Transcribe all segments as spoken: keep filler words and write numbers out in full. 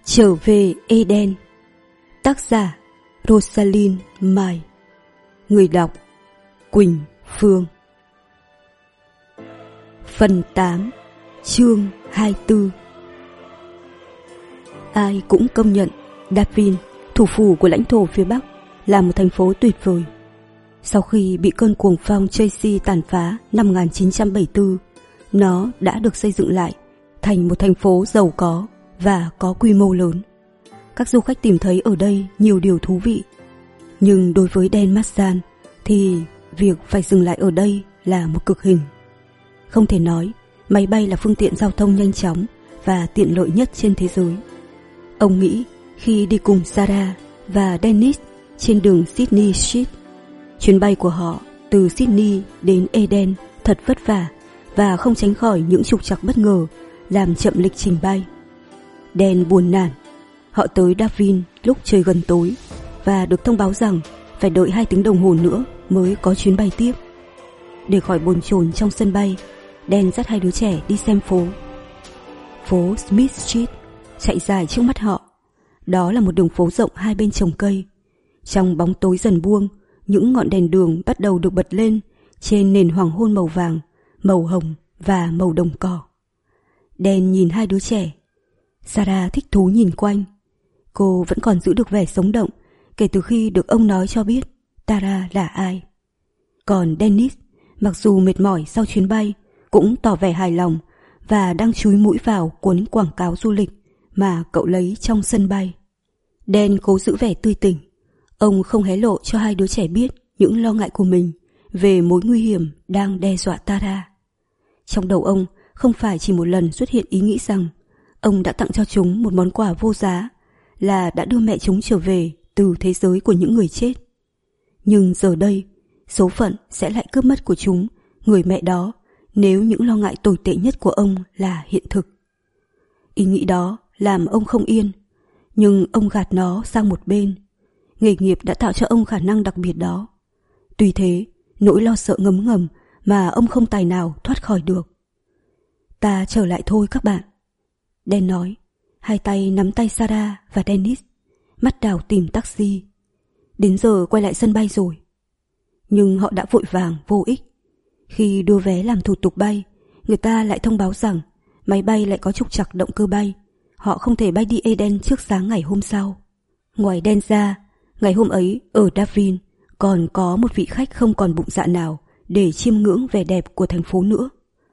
Trở về Eden. Tác giả Rosalind Mai. Người đọc Quỳnh Phương. Phần tám, chương hai mươi tư. Ai cũng công nhận Darwin, thủ phủ của lãnh thổ phía Bắc, là một thành phố tuyệt vời. Sau khi bị cơn cuồng phong Tracy tàn phá năm một nghìn chín trăm bảy mươi tư, nó đã được xây dựng lại thành một thành phố giàu có và có quy mô lớn. Các du khách tìm thấy ở đây nhiều điều thú vị. Nhưng đối với Dan Marshan thì việc phải dừng lại ở đây là một cực hình. Không thể nói máy bay là phương tiện giao thông nhanh chóng và tiện lợi nhất trên thế giới. Ông nghĩ khi đi cùng Sarah và Dennis trên đường Sydney Street, chuyến bay của họ từ Sydney đến Eden thật vất vả và không tránh khỏi những trục trặc bất ngờ làm chậm lịch trình bay. Dan buồn nản. Họ tới Darwin lúc trời gần tối và được thông báo rằng phải đợi hai tiếng đồng hồ nữa mới có chuyến bay tiếp. Để khỏi bồn chồn trong sân bay, Dan dắt hai đứa trẻ đi xem phố. Phố Smith Street chạy dài trước mắt họ. Đó là một đường phố rộng hai bên trồng cây. Trong bóng tối dần buông, những ngọn đèn đường bắt đầu được bật lên trên nền hoàng hôn màu vàng, màu hồng và màu đồng cỏ. Dan nhìn hai đứa trẻ. Sarah thích thú nhìn quanh. Cô vẫn còn giữ được vẻ sống động kể từ khi được ông nói cho biết Tara là ai. Còn Dennis, mặc dù mệt mỏi sau chuyến bay, cũng tỏ vẻ hài lòng và đang chúi mũi vào cuốn quảng cáo du lịch mà cậu lấy trong sân bay. Dan cố giữ vẻ tươi tỉnh. Ông không hé lộ cho hai đứa trẻ biết những lo ngại của mình về mối nguy hiểm đang đe dọa Tara. Trong đầu ông không phải chỉ một lần xuất hiện ý nghĩ rằng ông đã tặng cho chúng một món quà vô giá, là đã đưa mẹ chúng trở về từ thế giới của những người chết. Nhưng giờ đây, số phận sẽ lại cướp mất của chúng người mẹ đó nếu những lo ngại tồi tệ nhất của ông là hiện thực. Ý nghĩ đó làm ông không yên, nhưng ông gạt nó sang một bên. Nghề nghiệp đã tạo cho ông khả năng đặc biệt đó. Tuy thế, nỗi lo sợ ngấm ngầm mà ông không tài nào thoát khỏi được. Ta trở lại thôi các bạn, Dan nói, hai tay nắm tay Sarah và Dennis, mắt đảo tìm taxi. Đến giờ quay lại sân bay rồi. Nhưng họ đã vội vàng vô ích. Khi đưa vé làm thủ tục bay, người ta lại thông báo rằng máy bay lại có trục trặc động cơ bay. Họ không thể bay đi Eden trước sáng ngày hôm sau. Ngoài Dan ra, ngày hôm ấy ở Darwin còn có một vị khách không còn bụng dạ nào để chiêm ngưỡng vẻ đẹp của thành phố nữa.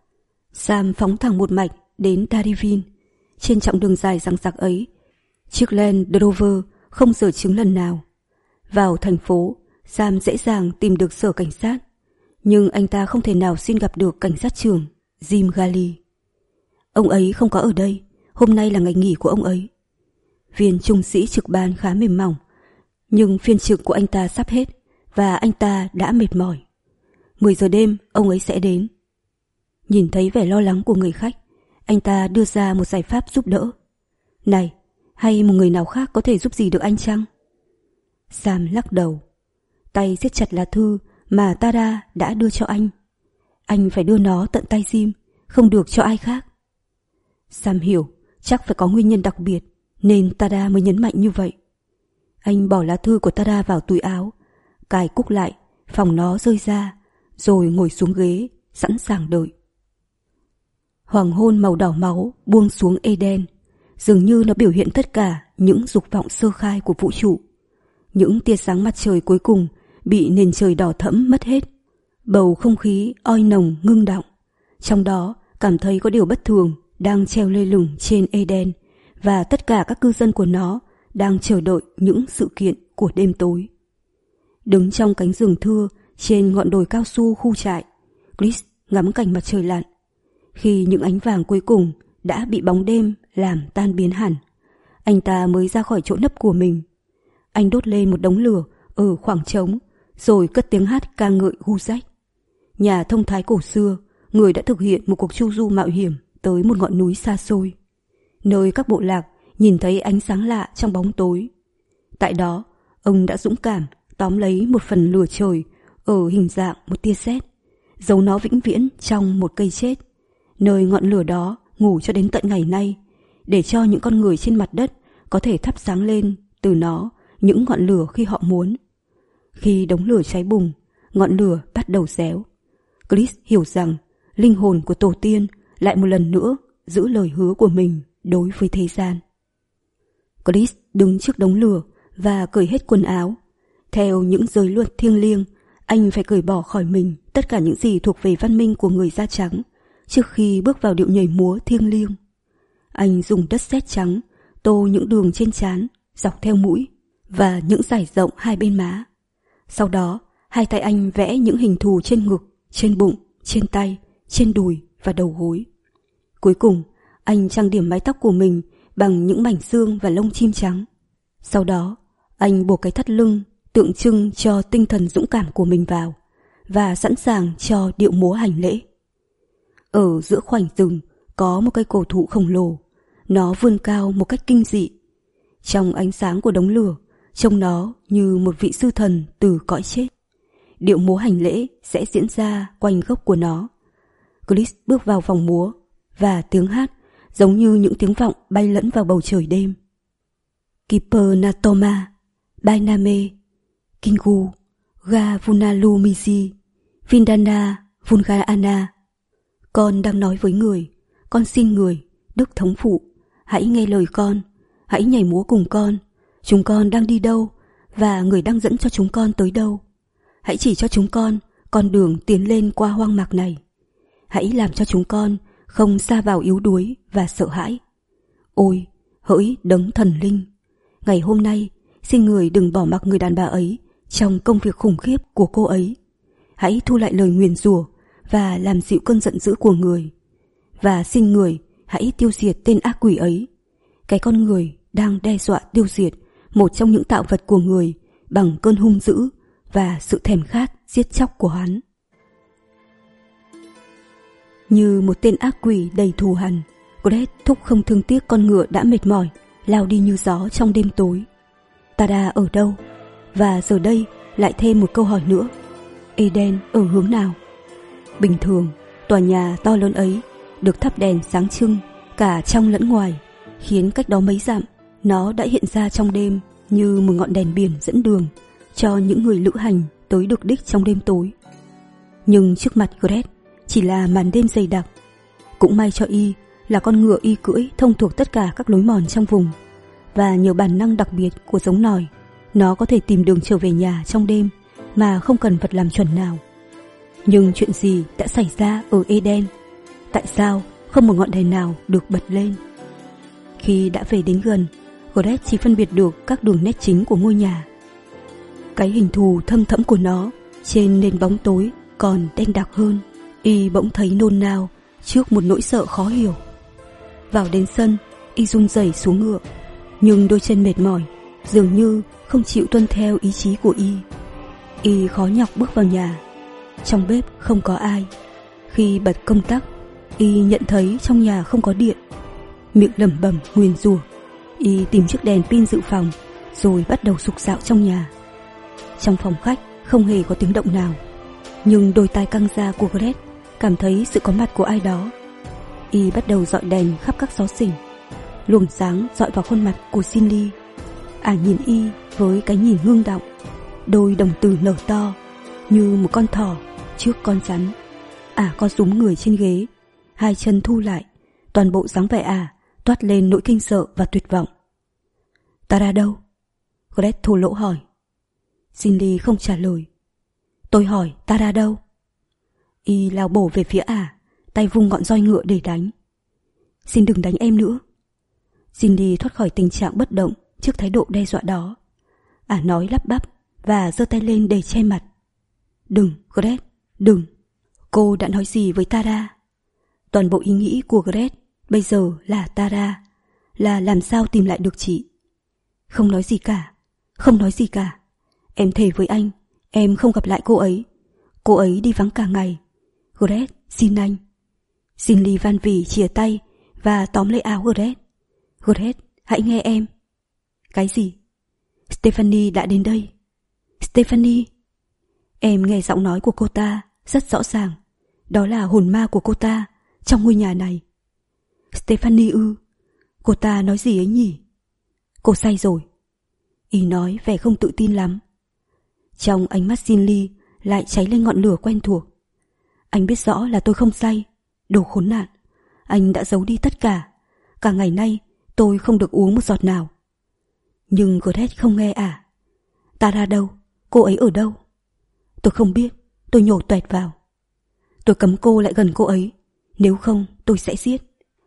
Sam phóng thẳng một mạch đến Darwin. Trên chặng đường dài dằng dặc ấy, chiếc Land Rover không dở chứng lần nào. Vào thành phố, Sam dễ dàng tìm được sở cảnh sát, nhưng anh ta không thể nào xin gặp được cảnh sát trưởng Jim Galley. Ông ấy không có ở đây, hôm nay là ngày nghỉ của ông ấy. Viên trung sĩ trực ban khá mềm mỏng, nhưng phiên trực của anh ta sắp hết và anh ta đã mệt mỏi. Mười giờ đêm ông ấy sẽ đến. Nhìn thấy vẻ lo lắng của người khách, anh ta đưa ra một giải pháp giúp đỡ. Này, hay một người nào khác có thể giúp gì được anh chăng? Sam lắc đầu. Tay siết chặt lá thư mà Tara đã đưa cho anh. Anh phải đưa nó tận tay Jim, không được cho ai khác. Sam hiểu chắc phải có nguyên nhân đặc biệt nên Tara mới nhấn mạnh như vậy. Anh bỏ lá thư của Tara vào túi áo, cài cúc lại, phỏng nó rơi ra, rồi ngồi xuống ghế, sẵn sàng đợi. Hoàng hôn màu đỏ máu buông xuống Eden, dường như nó biểu hiện tất cả những dục vọng sơ khai của vũ trụ. Những tia sáng mặt trời cuối cùng bị nền trời đỏ thẫm mất hết. Bầu không khí oi nồng ngưng đọng. Trong đó cảm thấy có điều bất thường đang treo lơ lửng trên Eden, và tất cả các cư dân của nó đang chờ đợi những sự kiện của đêm tối. Đứng trong cánh rừng thưa trên ngọn đồi cao su khu trại, Chris ngắm cảnh mặt trời lặn. Khi những ánh vàng cuối cùng đã bị bóng đêm làm tan biến hẳn, anh ta mới ra khỏi chỗ nấp của mình. Anh đốt lên một đống lửa ở khoảng trống, rồi cất tiếng hát ca ngợi gu rách. Nhà thông thái cổ xưa, người đã thực hiện một cuộc chu du mạo hiểm tới một ngọn núi xa xôi, nơi các bộ lạc nhìn thấy ánh sáng lạ trong bóng tối. Tại đó, ông đã dũng cảm tóm lấy một phần lửa trời ở hình dạng một tia sét, giấu nó vĩnh viễn trong một cây chết, nơi ngọn lửa đó ngủ cho đến tận ngày nay, để cho những con người trên mặt đất có thể thắp sáng lên từ nó những ngọn lửa khi họ muốn. Khi đống lửa cháy bùng, ngọn lửa bắt đầu réo. Chris hiểu rằng linh hồn của tổ tiên lại một lần nữa giữ lời hứa của mình đối với thế gian. Chris đứng trước đống lửa và cởi hết quần áo. Theo những giới luật thiêng liêng, anh phải cởi bỏ khỏi mình tất cả những gì thuộc về văn minh của người da trắng trước khi bước vào điệu nhảy múa thiêng liêng. Anh dùng đất sét trắng tô những đường trên trán, dọc theo mũi và những dải rộng hai bên má. Sau đó, hai tay anh vẽ những hình thù trên ngực, trên bụng, trên tay, trên đùi và đầu gối. Cuối cùng, anh trang điểm mái tóc của mình bằng những mảnh xương và lông chim trắng. Sau đó, anh buộc cái thắt lưng tượng trưng cho tinh thần dũng cảm của mình vào và sẵn sàng cho điệu múa hành lễ. Ở giữa khoảnh rừng có một cây cổ thụ khổng lồ. Nó vươn cao một cách kinh dị. Trong ánh sáng của đống lửa, trông nó như một vị sư thần từ cõi chết. Điệu múa hành lễ sẽ diễn ra quanh gốc của nó. Chris bước vào phòng múa và tiếng hát giống như những tiếng vọng bay lẫn vào bầu trời đêm. Kiper Natoma, Bainame, Kingu, Ga Vunalumisi, Vindana Vungaana. Con đang nói với người, con xin người, Đức Thống Phụ, hãy nghe lời con, hãy nhảy múa cùng con. Chúng con đang đi đâu và người đang dẫn cho chúng con tới đâu. Hãy chỉ cho chúng con con đường tiến lên qua hoang mạc này. Hãy làm cho chúng con không sa vào yếu đuối và sợ hãi. Ôi, hỡi đấng thần linh, ngày hôm nay xin người đừng bỏ mặc người đàn bà ấy trong công việc khủng khiếp của cô ấy. Hãy thu lại lời nguyền rủa và làm dịu cơn giận dữ của người. Và xin người hãy tiêu diệt tên ác quỷ ấy, cái con người đang đe dọa tiêu diệt một trong những tạo vật của người bằng cơn hung dữ và sự thèm khát giết chóc của hắn. Như một tên ác quỷ đầy thù hằn, Gret thúc không thương tiếc con ngựa đã mệt mỏi, lao đi như gió trong đêm tối. Tada ở đâu? Và giờ đây lại thêm một câu hỏi nữa. Eden ở hướng nào? Bình thường, tòa nhà to lớn ấy được thắp đèn sáng trưng cả trong lẫn ngoài, khiến cách đó mấy dặm nó đã hiện ra trong đêm như một ngọn đèn biển dẫn đường cho những người lữ hành tới được đích trong đêm tối. Nhưng trước mặt Gret chỉ là màn đêm dày đặc. Cũng may cho y là con ngựa y cưỡi thông thuộc tất cả các lối mòn trong vùng, và nhờ bản năng đặc biệt của giống nòi, nó có thể tìm đường trở về nhà trong đêm mà không cần vật làm chuẩn nào. Nhưng chuyện gì đã xảy ra ở Eden? Tại sao không một ngọn đèn nào được bật lên? Khi đã về đến gần, Gret chỉ phân biệt được các đường nét chính của ngôi nhà. Cái hình thù thâm thẫm của nó trên nền bóng tối còn đen đặc hơn. Y bỗng thấy nôn nao trước một nỗi sợ khó hiểu. Vào đến sân, y run rẩy xuống ngựa, nhưng đôi chân mệt mỏi dường như không chịu tuân theo ý chí của y. Y khó nhọc bước vào nhà. Trong bếp không có ai. Khi bật công tắc, y nhận thấy trong nhà không có điện. Miệng lẩm bẩm nguyền rủa, y tìm chiếc đèn pin dự phòng rồi bắt đầu sục sạo trong nhà. Trong phòng khách không hề có tiếng động nào, nhưng đôi tai căng ra của Gret cảm thấy sự có mặt của ai đó. Y bắt đầu dọi đèn khắp các xó xỉnh. Luồng sáng dọi vào khuôn mặt của Cindy. Ả nhìn y với cái nhìn ngưng động, đôi đồng tử nở to như một con thỏ trước con rắn. Ả co rúm người trên ghế, hai chân thu lại, toàn bộ dáng vẻ Ả toát lên nỗi kinh sợ và tuyệt vọng. Tara đâu? Gret thô lỗ hỏi. Cindy không trả lời. Tôi hỏi Tara đâu? Y lao bổ về phía Ả, tay vung ngọn roi ngựa để đánh. Xin đừng đánh em nữa. Cindy thoát khỏi tình trạng bất động trước thái độ đe dọa đó. Ả nói lắp bắp và giơ tay lên để che mặt. Đừng, Gret, đừng. Cô đã nói gì với Tara? Toàn bộ ý nghĩ của Gret bây giờ là Tara, là làm sao tìm lại được chị. Không nói gì cả, không nói gì cả. Em thề với anh, em không gặp lại cô ấy. Cô ấy đi vắng cả ngày. Gret, xin anh. Cindy van vỉ chìa tay và tóm lấy áo Gret. Gret, hãy nghe em. Cái gì? Stephanie đã đến đây. Stephanie. Em nghe giọng nói của cô ta rất rõ ràng. Đó là hồn ma của cô ta trong ngôi nhà này. Stephanie ư? Cô ta nói gì ấy nhỉ? cô say rồi. Y nói vẻ không tự tin lắm. Trong ánh mắt Jin Lee lại cháy lên ngọn lửa quen thuộc. Anh biết rõ là tôi không say. Đồ khốn nạn. Anh đã giấu đi tất cả. Cả ngày nay tôi không được uống một giọt nào. Nhưng Gret không nghe à. Tara đâu? Cô ấy ở đâu? Tôi không biết. Tôi nhổ toẹt vào. Tôi cấm cô lại gần cô ấy. Nếu không tôi sẽ giết.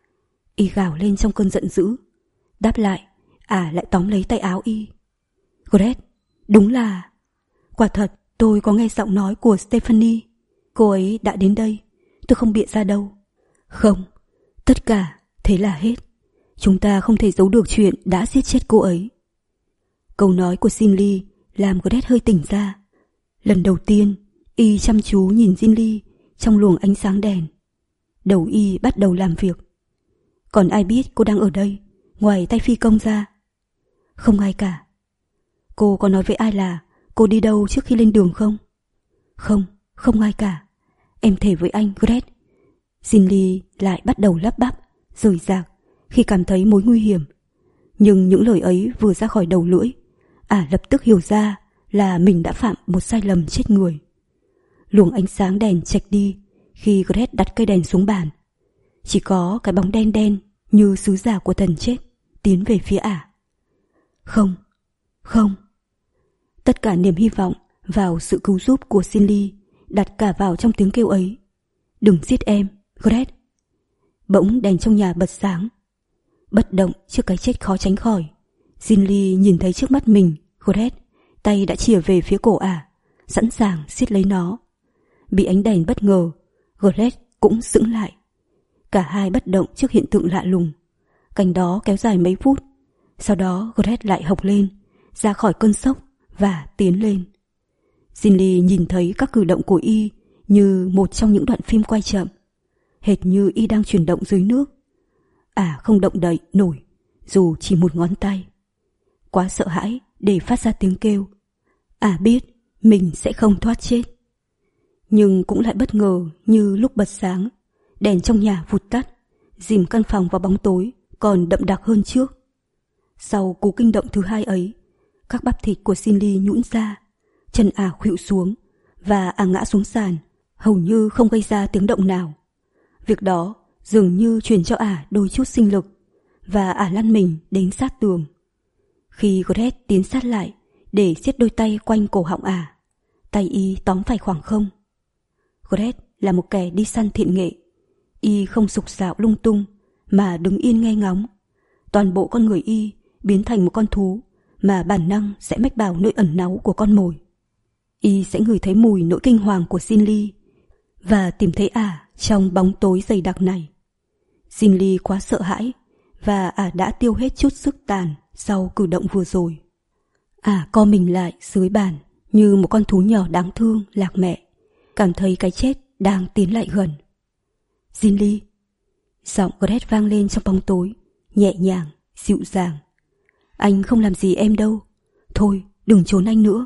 Y gào lên trong cơn giận dữ. Đáp lại, ả lại tóm lấy tay áo Y. Gret, đúng là... Quả thật, tôi có nghe giọng nói của Stephanie. Cô ấy đã đến đây. Tôi không bịa ra đâu. Không, tất cả thế là hết. Chúng ta không thể giấu được chuyện đã giết chết cô ấy. Câu nói của Jin Lee làm Gret hơi tỉnh ra. Lần đầu tiên, Y chăm chú nhìn Jin Lee trong luồng ánh sáng đèn. Đầu Y bắt đầu làm việc. Còn ai biết cô đang ở đây, ngoài tay phi công ra? Không ai cả. Cô có nói với ai là cô đi đâu trước khi lên đường không? Không, không ai cả. Em thề với anh, Gret. Jin Lee lại bắt đầu lắp bắp, rời rạc khi cảm thấy mối nguy hiểm. Nhưng những lời ấy vừa ra khỏi đầu lưỡi, ả lập tức hiểu ra là mình đã phạm một sai lầm chết người. Luồng ánh sáng đèn chạch đi khi Gret đặt cây đèn xuống bàn. Chỉ có cái bóng đen đen như sứ giả của thần chết tiến về phía ả. Không, không. Tất cả niềm hy vọng vào sự cứu giúp của Jin Lee đặt cả vào trong tiếng kêu ấy. Đừng giết em, Gret. Bỗng đèn trong nhà bật sáng. Bất động trước cái chết khó tránh khỏi, Jin Lee nhìn thấy trước mắt mình Gret, tay đã chìa về phía cổ ả, sẵn sàng siết lấy nó. Bị ánh đèn bất ngờ, Gret cũng sững lại. Cả hai bất động trước hiện tượng lạ lùng. Cảnh đó kéo dài mấy phút. Sau đó Gret lại hộc lên, ra khỏi cơn sốc và tiến lên. Jin Lee nhìn thấy các cử động của Y như một trong những đoạn phim quay chậm, hệt như Y đang chuyển động dưới nước. Ả không động đậy nổi, dù chỉ một ngón tay. Quá sợ hãi để phát ra tiếng kêu. Ả biết mình sẽ không thoát chết. Nhưng cũng lại bất ngờ như lúc bật sáng, đèn trong nhà vụt tắt, dìm căn phòng vào bóng tối còn đậm đặc hơn trước. Sau cú kinh động thứ hai ấy, các bắp thịt của Jin Lee nhũn ra, chân ả khuỵu xuống và ả ngã xuống sàn, hầu như không gây ra tiếng động nào. Việc đó dường như truyền cho ả đôi chút sinh lực, và ả lăn mình đến sát tường. Khi Gret tiến sát lại để siết đôi tay quanh cổ họng ả, tay Y tóm phải khoảng không. Gret là một kẻ đi săn thiện nghệ. Y không sục sạo lung tung mà đứng yên nghe ngóng. Toàn bộ con người Y biến thành một con thú mà bản năng sẽ mách bảo nơi ẩn náu của con mồi. Y sẽ ngửi thấy mùi nỗi kinh hoàng của Jin Lee và tìm thấy ả trong bóng tối dày đặc này. Jin Lee quá sợ hãi và ả đã tiêu hết chút sức tàn sau cử động vừa rồi. Ả co mình lại dưới bàn như một con thú nhỏ đáng thương lạc mẹ, cảm thấy cái chết đang tiến lại gần. Jin Lee. Giọng Gret vang lên trong bóng tối, nhẹ nhàng, dịu dàng. Anh không làm gì em đâu. Thôi, đừng trốn anh nữa.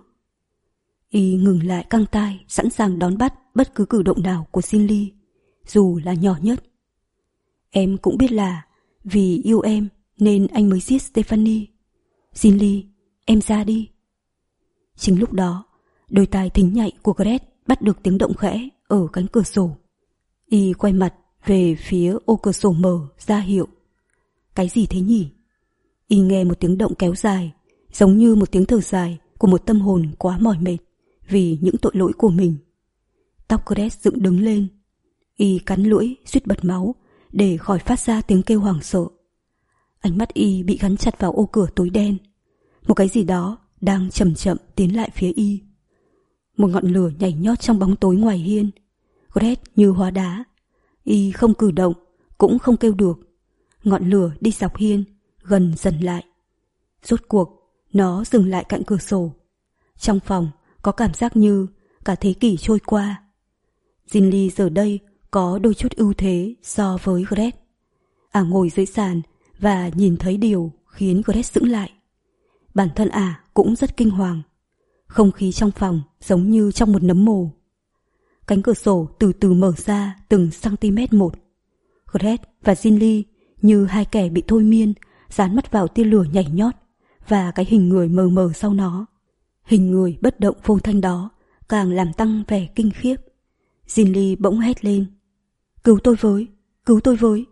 Y ngừng lại căng tai, sẵn sàng đón bắt bất cứ cử động nào của Jin Lee, dù là nhỏ nhất. Em cũng biết là vì yêu em nên anh mới giết Stephanie. Jin Lee, em ra đi. Chính lúc đó, đôi tai thính nhạy của Gret bắt được tiếng động khẽ ở cánh cửa sổ. Y quay mặt về phía ô cửa sổ mở ra hiệu. Cái gì thế nhỉ? Y nghe một tiếng động kéo dài, giống như một tiếng thở dài của một tâm hồn quá mỏi mệt vì những tội lỗi của mình. Tóc Gret dựng đứng lên. Y cắn lưỡi suýt bật máu để khỏi phát ra tiếng kêu hoảng sợ. Ánh mắt Y bị gắn chặt vào ô cửa tối đen. Một cái gì đó đang chậm chậm tiến lại phía Y. Một ngọn lửa nhảy nhót trong bóng tối ngoài hiên. Gret như hóa đá. Y không cử động, cũng không kêu được. Ngọn lửa đi dọc hiên, gần dần lại. Rốt cuộc, nó dừng lại cạnh cửa sổ. Trong phòng có cảm giác như cả thế kỷ trôi qua. Jin Lee giờ đây có đôi chút ưu thế so với Gret. Ả ngồi dưới sàn và nhìn thấy điều khiến Gret sững lại. Bản thân ả cũng rất kinh hoàng. Không khí trong phòng giống như trong một nấm mồ. Cánh cửa sổ từ từ mở ra từng cm một. Gret và Jin Lee như hai kẻ bị thôi miên, dán mắt vào tia lửa nhảy nhót và cái hình người mờ mờ sau nó. Hình người bất động vô thanh đó càng làm tăng vẻ kinh khiếp. Jin Lee bỗng hét lên: Cứu tôi với, cứu tôi với.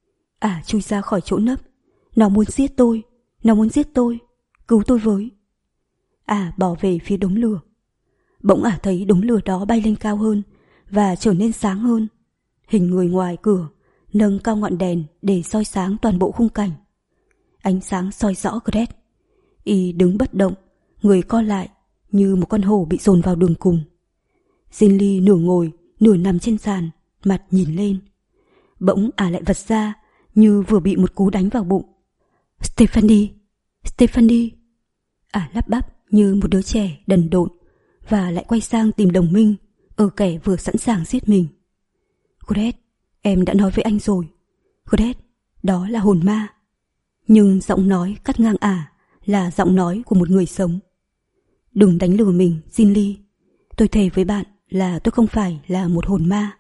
Ả chui ra khỏi chỗ nấp. Nó muốn giết tôi, nó muốn giết tôi, cứu tôi với. Ả bỏ về phía đống lửa. Bỗng Ả thấy đống lửa đó bay lên cao hơn và trở nên sáng hơn. Hình người ngoài cửa nâng cao ngọn đèn để soi sáng toàn bộ khung cảnh. Ánh sáng soi rõ Gret. Y đứng bất động, người co lại như một con hổ bị dồn vào đường cùng. Jin Lee nửa ngồi, nửa nằm trên sàn, mặt nhìn lên. Bỗng Ả lại vật ra như vừa bị một cú đánh vào bụng. Stephanie, Stephanie. Ả lắp bắp như một đứa trẻ đần độn và lại quay sang tìm đồng minh ở kẻ vừa sẵn sàng giết mình. Gret, em đã nói với anh rồi. Gret, đó là hồn ma. Nhưng giọng nói cắt ngang Ả là giọng nói của một người sống. Đừng đánh lừa mình, Jin Lee. Tôi thề với bạn là tôi không phải là một hồn ma.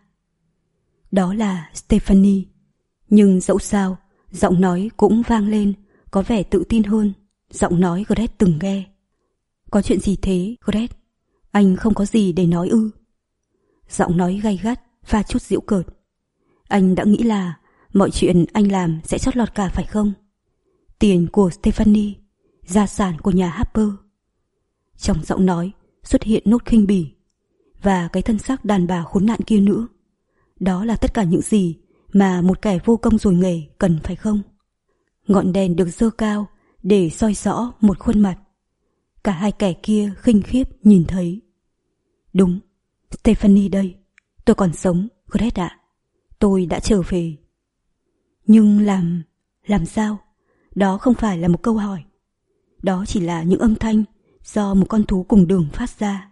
Đó là Stephanie. Nhưng dẫu sao, giọng nói cũng vang lên, có vẻ tự tin hơn giọng nói Gret từng nghe. Có chuyện gì thế, Gret? Anh không có gì để nói ư? Giọng nói gay gắt, pha chút giễu cợt. Anh đã nghĩ là mọi chuyện anh làm sẽ chót lọt cả phải không? Tiền của Stephanie, gia sản của nhà Harper. Trong giọng nói xuất hiện nốt khinh bỉ. Và cái thân xác đàn bà khốn nạn kia nữa. Đó là tất cả những gì mà một kẻ vô công rồi nghề cần phải không? Ngọn đèn được giơ cao để soi rõ một khuôn mặt. Cả hai kẻ kia khinh khiếp nhìn thấy. Đúng, Stephanie đây. Tôi còn sống, Gret ạ. Tôi đã trở về. Nhưng làm... làm sao? Đó không phải là một câu hỏi. Đó chỉ là những âm thanh do một con thú cùng đường phát ra.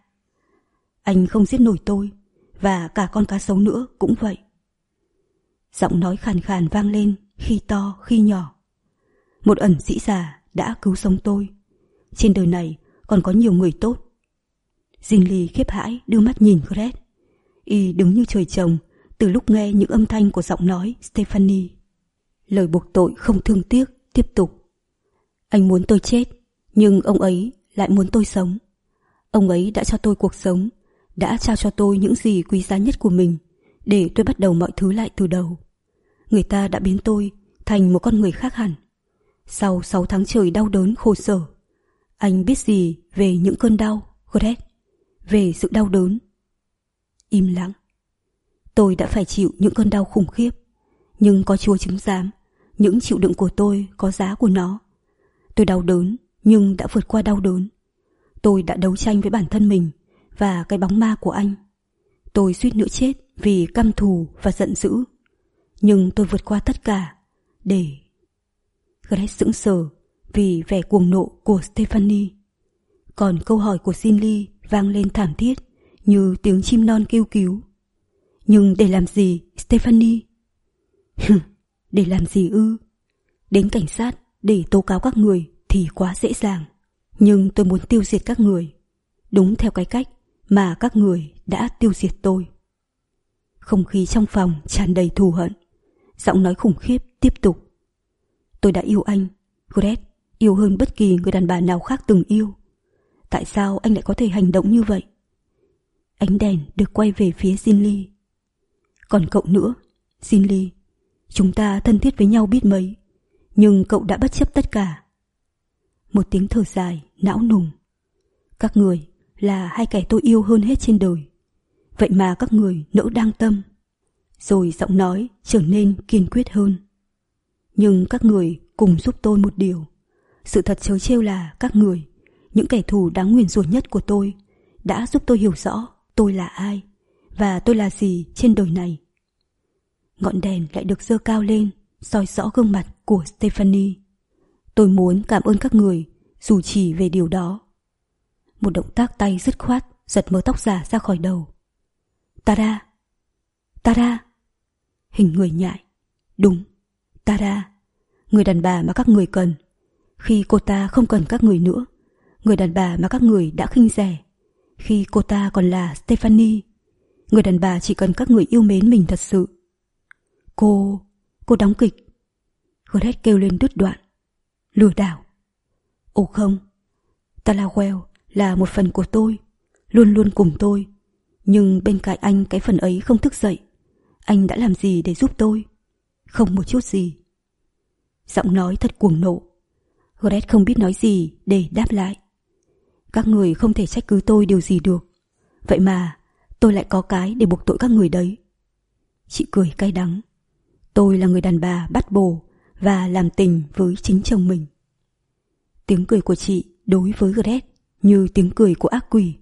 Anh không giết nổi tôi, và cả con cá sấu nữa cũng vậy. Giọng nói khàn khàn vang lên, khi to khi nhỏ. Một ẩn sĩ già đã cứu sống tôi. Trên đời này còn có nhiều người tốt. Jin Lee khiếp hãi đưa mắt nhìn Gret. Y đứng như trời trồng từ lúc nghe những âm thanh của giọng nói Stephanie. Lời buộc tội không thương tiếc tiếp tục. Anh muốn tôi chết, nhưng ông ấy lại muốn tôi sống. Ông ấy đã cho tôi cuộc sống, đã trao cho tôi những gì quý giá nhất của mình để tôi bắt đầu mọi thứ lại từ đầu. Người ta đã biến tôi thành một con người khác hẳn. Sau sáu tháng trời đau đớn khổ sở, anh biết gì về những cơn đau, Gret? Về sự đau đớn? Im lặng. Tôi đã phải chịu những cơn đau khủng khiếp, nhưng có Chúa chứng giám, những chịu đựng của tôi có giá của nó. Tôi đau đớn, nhưng đã vượt qua đau đớn. Tôi đã đấu tranh với bản thân mình và cái bóng ma của anh. Tôi suýt nữa chết vì căm thù và giận dữ. Nhưng tôi vượt qua tất cả để... Gret sững sờ vì vẻ cuồng nộ của Stephanie. Còn câu hỏi của Jin Lee vang lên thảm thiết như tiếng chim non kêu cứu. Nhưng để làm gì, Stephanie? Để làm gì ư? Đến cảnh sát để tố cáo các người thì quá dễ dàng. Nhưng tôi muốn tiêu diệt các người, đúng theo cái cách mà các người đã tiêu diệt tôi. Không khí trong phòng tràn đầy thù hận. Giọng nói khủng khiếp tiếp tục. Tôi đã yêu anh, Gret, yêu hơn bất kỳ người đàn bà nào khác từng yêu. Tại sao anh lại có thể hành động như vậy? Ánh đèn được quay về phía Jin Lee. Còn cậu nữa, Jin Lee. Chúng ta thân thiết với nhau biết mấy, nhưng cậu đã bất chấp tất cả. Một tiếng thở dài, não nùng. Các người là hai kẻ tôi yêu hơn hết trên đời. Vậy mà các người nỡ đang tâm. Rồi giọng nói trở nên kiên quyết hơn. Nhưng các người cùng giúp tôi một điều. Sự thật trớ trêu là các người, những kẻ thù đáng nguyền rủa nhất của tôi, đã giúp tôi hiểu rõ tôi là ai và tôi là gì trên đời này. Ngọn đèn lại được giơ cao lên, soi rõ gương mặt của Stephanie. Tôi muốn cảm ơn các người dù chỉ về điều đó. Một động tác tay dứt khoát giật mớ tóc giả ra khỏi đầu. Tara! Tara! Hình người nhại. Đúng, Tara, người đàn bà mà các người cần. Khi cô ta không cần các người nữa, người đàn bà mà các người đã khinh rẻ. Khi cô ta còn là Stephanie, người đàn bà chỉ cần các người yêu mến mình thật sự. Cô... cô đóng kịch. Gret kêu lên đứt đoạn. Lừa đảo. Ồ không, Talawell là một phần của tôi, luôn luôn cùng tôi. Nhưng bên cạnh anh cái phần ấy không thức dậy. Anh đã làm gì để giúp tôi? Không một chút gì. Giọng nói thật cuồng nộ. Gret không biết nói gì để đáp lại. Các người không thể trách cứ tôi điều gì được. Vậy mà tôi lại có cái để buộc tội các người đấy. Chị cười cay đắng. Tôi là người đàn bà bắt bồ và làm tình với chính chồng mình. Tiếng cười của chị đối với Gret như tiếng cười của ác quỷ.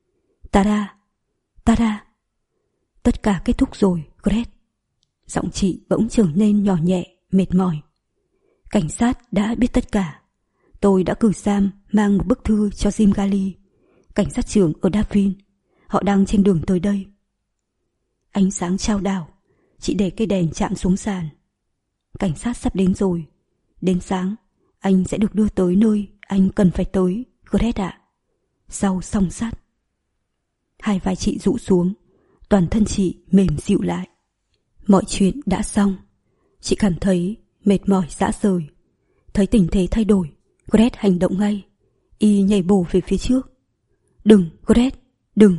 Tara, Tara. Tất cả kết thúc rồi, Gret. Giọng chị bỗng trở nên nhỏ nhẹ, mệt mỏi. Cảnh sát đã biết tất cả. Tôi đã cử Sam mang một bức thư cho Jim Galley, cảnh sát trưởng ở Davin. Họ đang trên đường tới đây. Ánh sáng chao đảo. Chị để cây đèn chạm xuống sàn. Cảnh sát sắp đến rồi. Đến sáng anh sẽ được đưa tới nơi anh cần phải tới, Gret ạ. Sau song sắt. Hai vai chị rũ xuống. Toàn thân chị mềm dịu lại. Mọi chuyện đã xong. Chị cảm thấy mệt mỏi rã rời. Thấy tình thế thay đổi, Gret hành động ngay. Y nhảy bổ về phía trước. Đừng, Gret, đừng.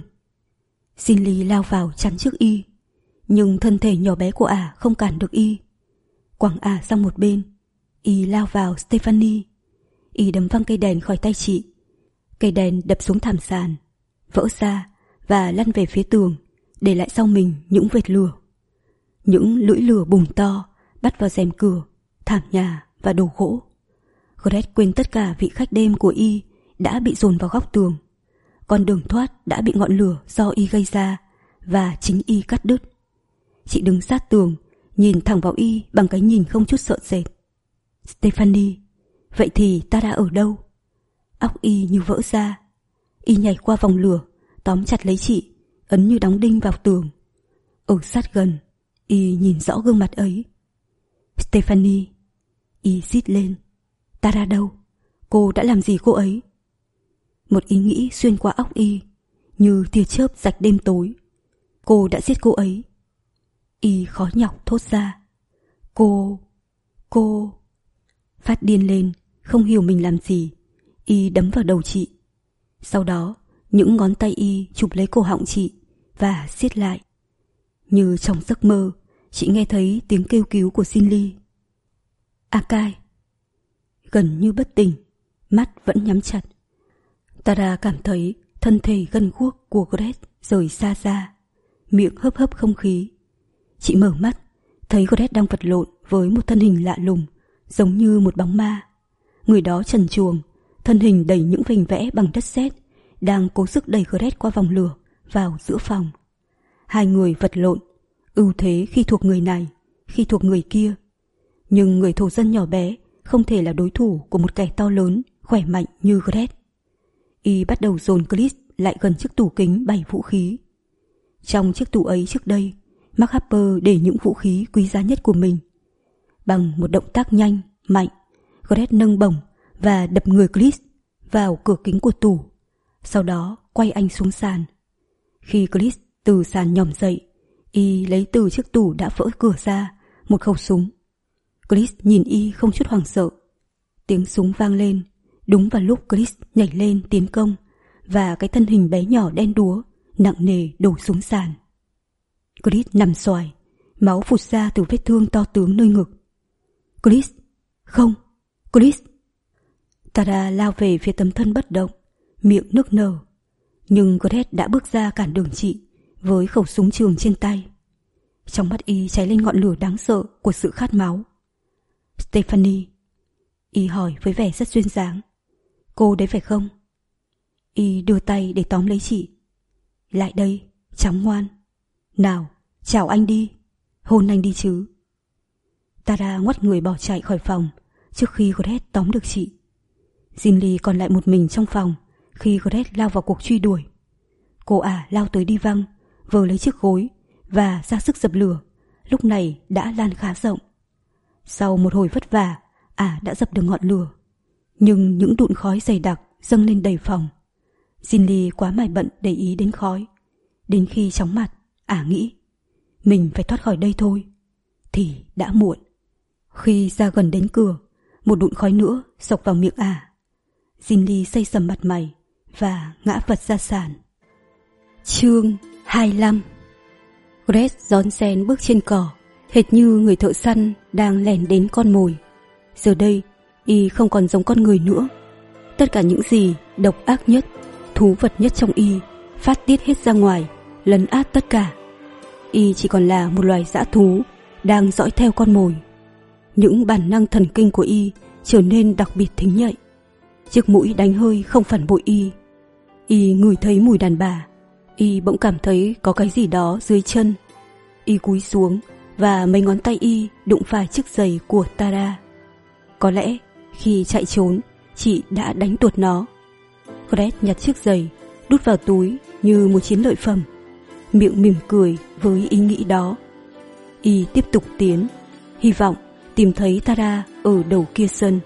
Cindy lao vào chắn trước Y. Nhưng thân thể nhỏ bé của ả không cản được Y. Quẳng ả sang một bên. Y lao vào Stephanie. Y đấm văng cây đèn khỏi tay chị. Cây đèn đập xuống thảm sàn, vỡ ra và lăn về phía tường, để lại sau mình những vệt lửa. Những lưỡi lửa bùng to bắt vào rèm cửa, thảm nhà và đồ gỗ. Gret quên tất cả vị khách đêm của Y đã bị dồn vào góc tường. Con đường thoát đã bị ngọn lửa do Y gây ra và chính Y cắt đứt. Chị đứng sát tường, nhìn thẳng vào Y bằng cái nhìn không chút sợ sệt. Stephanie, vậy thì ta đã ở đâu? Óc Y như vỡ ra. Y nhảy qua vòng lửa, tóm chặt lấy chị, ấn như đóng đinh vào tường. Ở sát gần, Y nhìn rõ gương mặt ấy. Stephanie, Y rít lên. Ta ra đâu? Cô đã làm gì cô ấy? Một ý nghĩ xuyên qua óc Y, như tia chớp rạch đêm tối. Cô đã giết cô ấy. Y khó nhọc thốt ra. Cô... cô... Phát điên lên, không hiểu mình làm gì. Y đấm vào đầu chị. Sau đó, những ngón tay Y chụp lấy cổ họng chị và siết lại. Như trong giấc mơ, chị nghe thấy tiếng kêu cứu của Cindy. Akai. Gần như bất tỉnh, mắt vẫn nhắm chặt. Tara cảm thấy thân thể gân guốc của Gret rời xa ra, miệng hớp hớp không khí. Chị mở mắt, thấy Gret đang vật lộn với một thân hình lạ lùng, giống như một bóng ma. Người đó trần truồng, thân hình đầy những vành vẽ bằng đất sét, đang cố sức đẩy Gret qua vòng lửa vào giữa phòng. Hai người vật lộn, ưu thế khi thuộc người này, khi thuộc người kia. Nhưng người thổ dân nhỏ bé không thể là đối thủ của một kẻ to lớn, khỏe mạnh như Gret. Y bắt đầu dồn Clis lại gần chiếc tủ kính bày vũ khí. Trong chiếc tủ ấy trước đây, Mark Harper để những vũ khí quý giá nhất của mình. Bằng một động tác nhanh, mạnh, Gret nâng bổng và đập người Clis vào cửa kính của tủ, sau đó quay anh xuống sàn. Khi Clis từ sàn nhòm dậy, Y lấy từ chiếc tủ đã vỡ cửa ra một khẩu súng. Clis nhìn Y không chút hoảng sợ. Tiếng súng vang lên đúng vào lúc Clis nhảy lên tiến công và cái thân hình bé nhỏ đen đúa nặng nề đổ xuống sàn. Clis nằm xoài, máu phụt ra từ vết thương to tướng nơi ngực. Clis! Không! Clis! Tara lao về phía tấm thân bất động, miệng nức nở. Nhưng Gret đã bước ra cản đường chị với khẩu súng trường trên tay. Trong mắt Y cháy lên ngọn lửa đáng sợ của sự khát máu. Stephanie, Y hỏi với vẻ rất duyên dáng. Cô đấy phải không? Y đưa tay để tóm lấy chị. Lại đây, cháu ngoan. Nào, chào anh đi. Hôn anh đi chứ. Tara ngoắt người bỏ chạy khỏi phòng trước khi Gret tóm được chị. Ginly còn lại một mình trong phòng khi Gret lao vào cuộc truy đuổi. Cô ả lao tới đi văng, vờ lấy chiếc gối và ra sức dập lửa, lúc này đã lan khá rộng. Sau một hồi vất vả, ả đã dập được ngọn lửa. Nhưng những đụn khói dày đặc dâng lên đầy phòng. Ginly quá mải bận để ý đến khói. Đến khi chóng mặt, ả nghĩ mình phải thoát khỏi đây thôi. Thì đã muộn. Khi ra gần đến cửa, một đụn khói nữa xộc vào miệng ả. Ginny xây sầm mặt mày và ngã vật ra sàn. Chương hai mươi lăm. Grace rón rén bước trên cỏ, hệt như người thợ săn đang lèn đến con mồi. Giờ đây, y không còn giống con người nữa. Tất cả những gì độc ác nhất, thú vật nhất trong y phát tiết hết ra ngoài, lấn át tất cả. Y chỉ còn là một loài dã thú đang dõi theo con mồi. Những bản năng thần kinh của y trở nên đặc biệt thính nhạy. Chiếc mũi đánh hơi không phản bội y. Y ngửi thấy mùi đàn bà. Y bỗng cảm thấy có cái gì đó dưới chân. Y cúi xuống và mấy ngón tay y đụng phải chiếc giày của Tara. Có lẽ khi chạy trốn, chị đã đánh tuột nó. Fred nhặt chiếc giày, đút vào túi như một chiến lợi phẩm, miệng mỉm cười với ý nghĩ đó. Y tiếp tục tiến, hy vọng tìm thấy Tara ở đầu kia sân.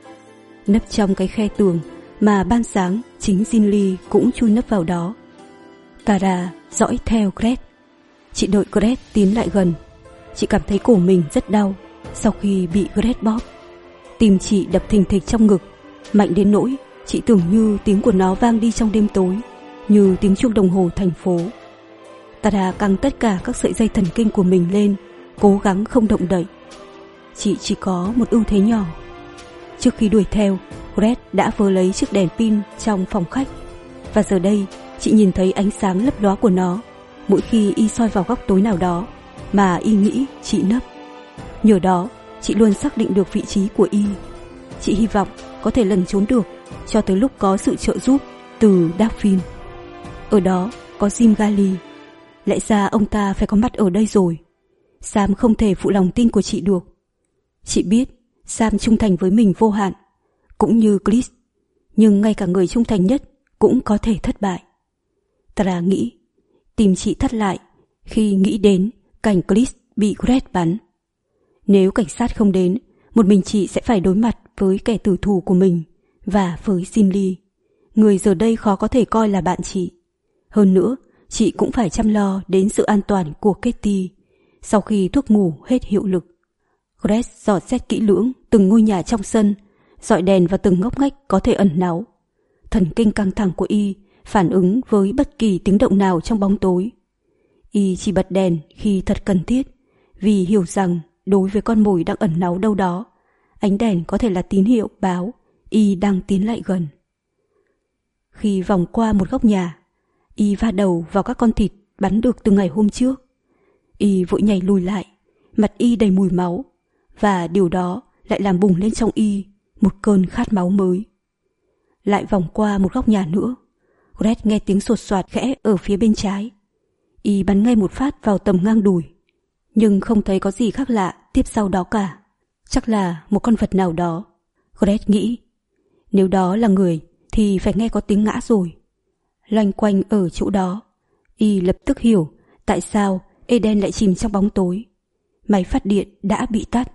Nấp trong cái khe tường mà ban sáng chính Ginny cũng chui nấp vào đó. Tara dõi theo Gret. Chị đợi Gret tiến lại gần. Chị cảm thấy cổ mình rất đau sau khi bị Gret bóp. Tim chị đập thình thịch trong ngực, mạnh đến nỗi chị tưởng như tiếng của nó vang đi trong đêm tối, như tiếng chuông đồng hồ thành phố. Tara căng tất cả các sợi dây thần kinh của mình lên, cố gắng không động đậy. Chị chỉ có một ưu thế nhỏ. Trước khi đuổi theo, Gret đã vơ lấy chiếc đèn pin trong phòng khách, và giờ đây chị nhìn thấy ánh sáng lấp lóa của nó mỗi khi y soi vào góc tối nào đó mà y nghĩ chị nấp. Nhờ đó, chị luôn xác định được vị trí của y. Chị hy vọng có thể lẩn trốn được cho tới lúc có sự trợ giúp từ Daphne. Ở đó có Jim Galley. Lẽ ra ông ta phải có mặt ở đây rồi. Sam không thể phụ lòng tin của chị được. Chị biết Sam trung thành với mình vô hạn, cũng như Chris, nhưng ngay cả người trung thành nhất cũng có thể thất bại. Tara nghĩ, tim chị thắt lại khi nghĩ đến cảnh Chris bị Gret bắn. Nếu cảnh sát không đến, một mình chị sẽ phải đối mặt với kẻ tử thù của mình và với Ginny, người giờ đây khó có thể coi là bạn chị. Hơn nữa, chị cũng phải chăm lo đến sự an toàn của Katie sau khi thuốc ngủ hết hiệu lực. Grace dò xét kỹ lưỡng từng ngôi nhà trong sân, dọi đèn vào từng ngóc ngách có thể ẩn náu. Thần kinh căng thẳng của y phản ứng với bất kỳ tiếng động nào trong bóng tối. Y chỉ bật đèn khi thật cần thiết, vì hiểu rằng đối với con mồi đang ẩn náu đâu đó, ánh đèn có thể là tín hiệu báo y đang tiến lại gần. Khi vòng qua một góc nhà, y va đầu vào các con thịt bắn được từ ngày hôm trước. Y vội nhảy lùi lại, mặt y đầy mùi máu, và điều đó lại làm bùng lên trong y một cơn khát máu mới. Lại vòng qua một góc nhà nữa, Gret nghe tiếng sột soạt khẽ ở phía bên trái. Y bắn ngay một phát vào tầm ngang đùi, nhưng không thấy có gì khác lạ tiếp sau đó cả. Chắc là một con vật nào đó. Gret nghĩ, nếu đó là người thì phải nghe có tiếng ngã rồi. Loanh quanh ở chỗ đó, y lập tức hiểu tại sao Eden lại chìm trong bóng tối. Máy phát điện đã bị tắt.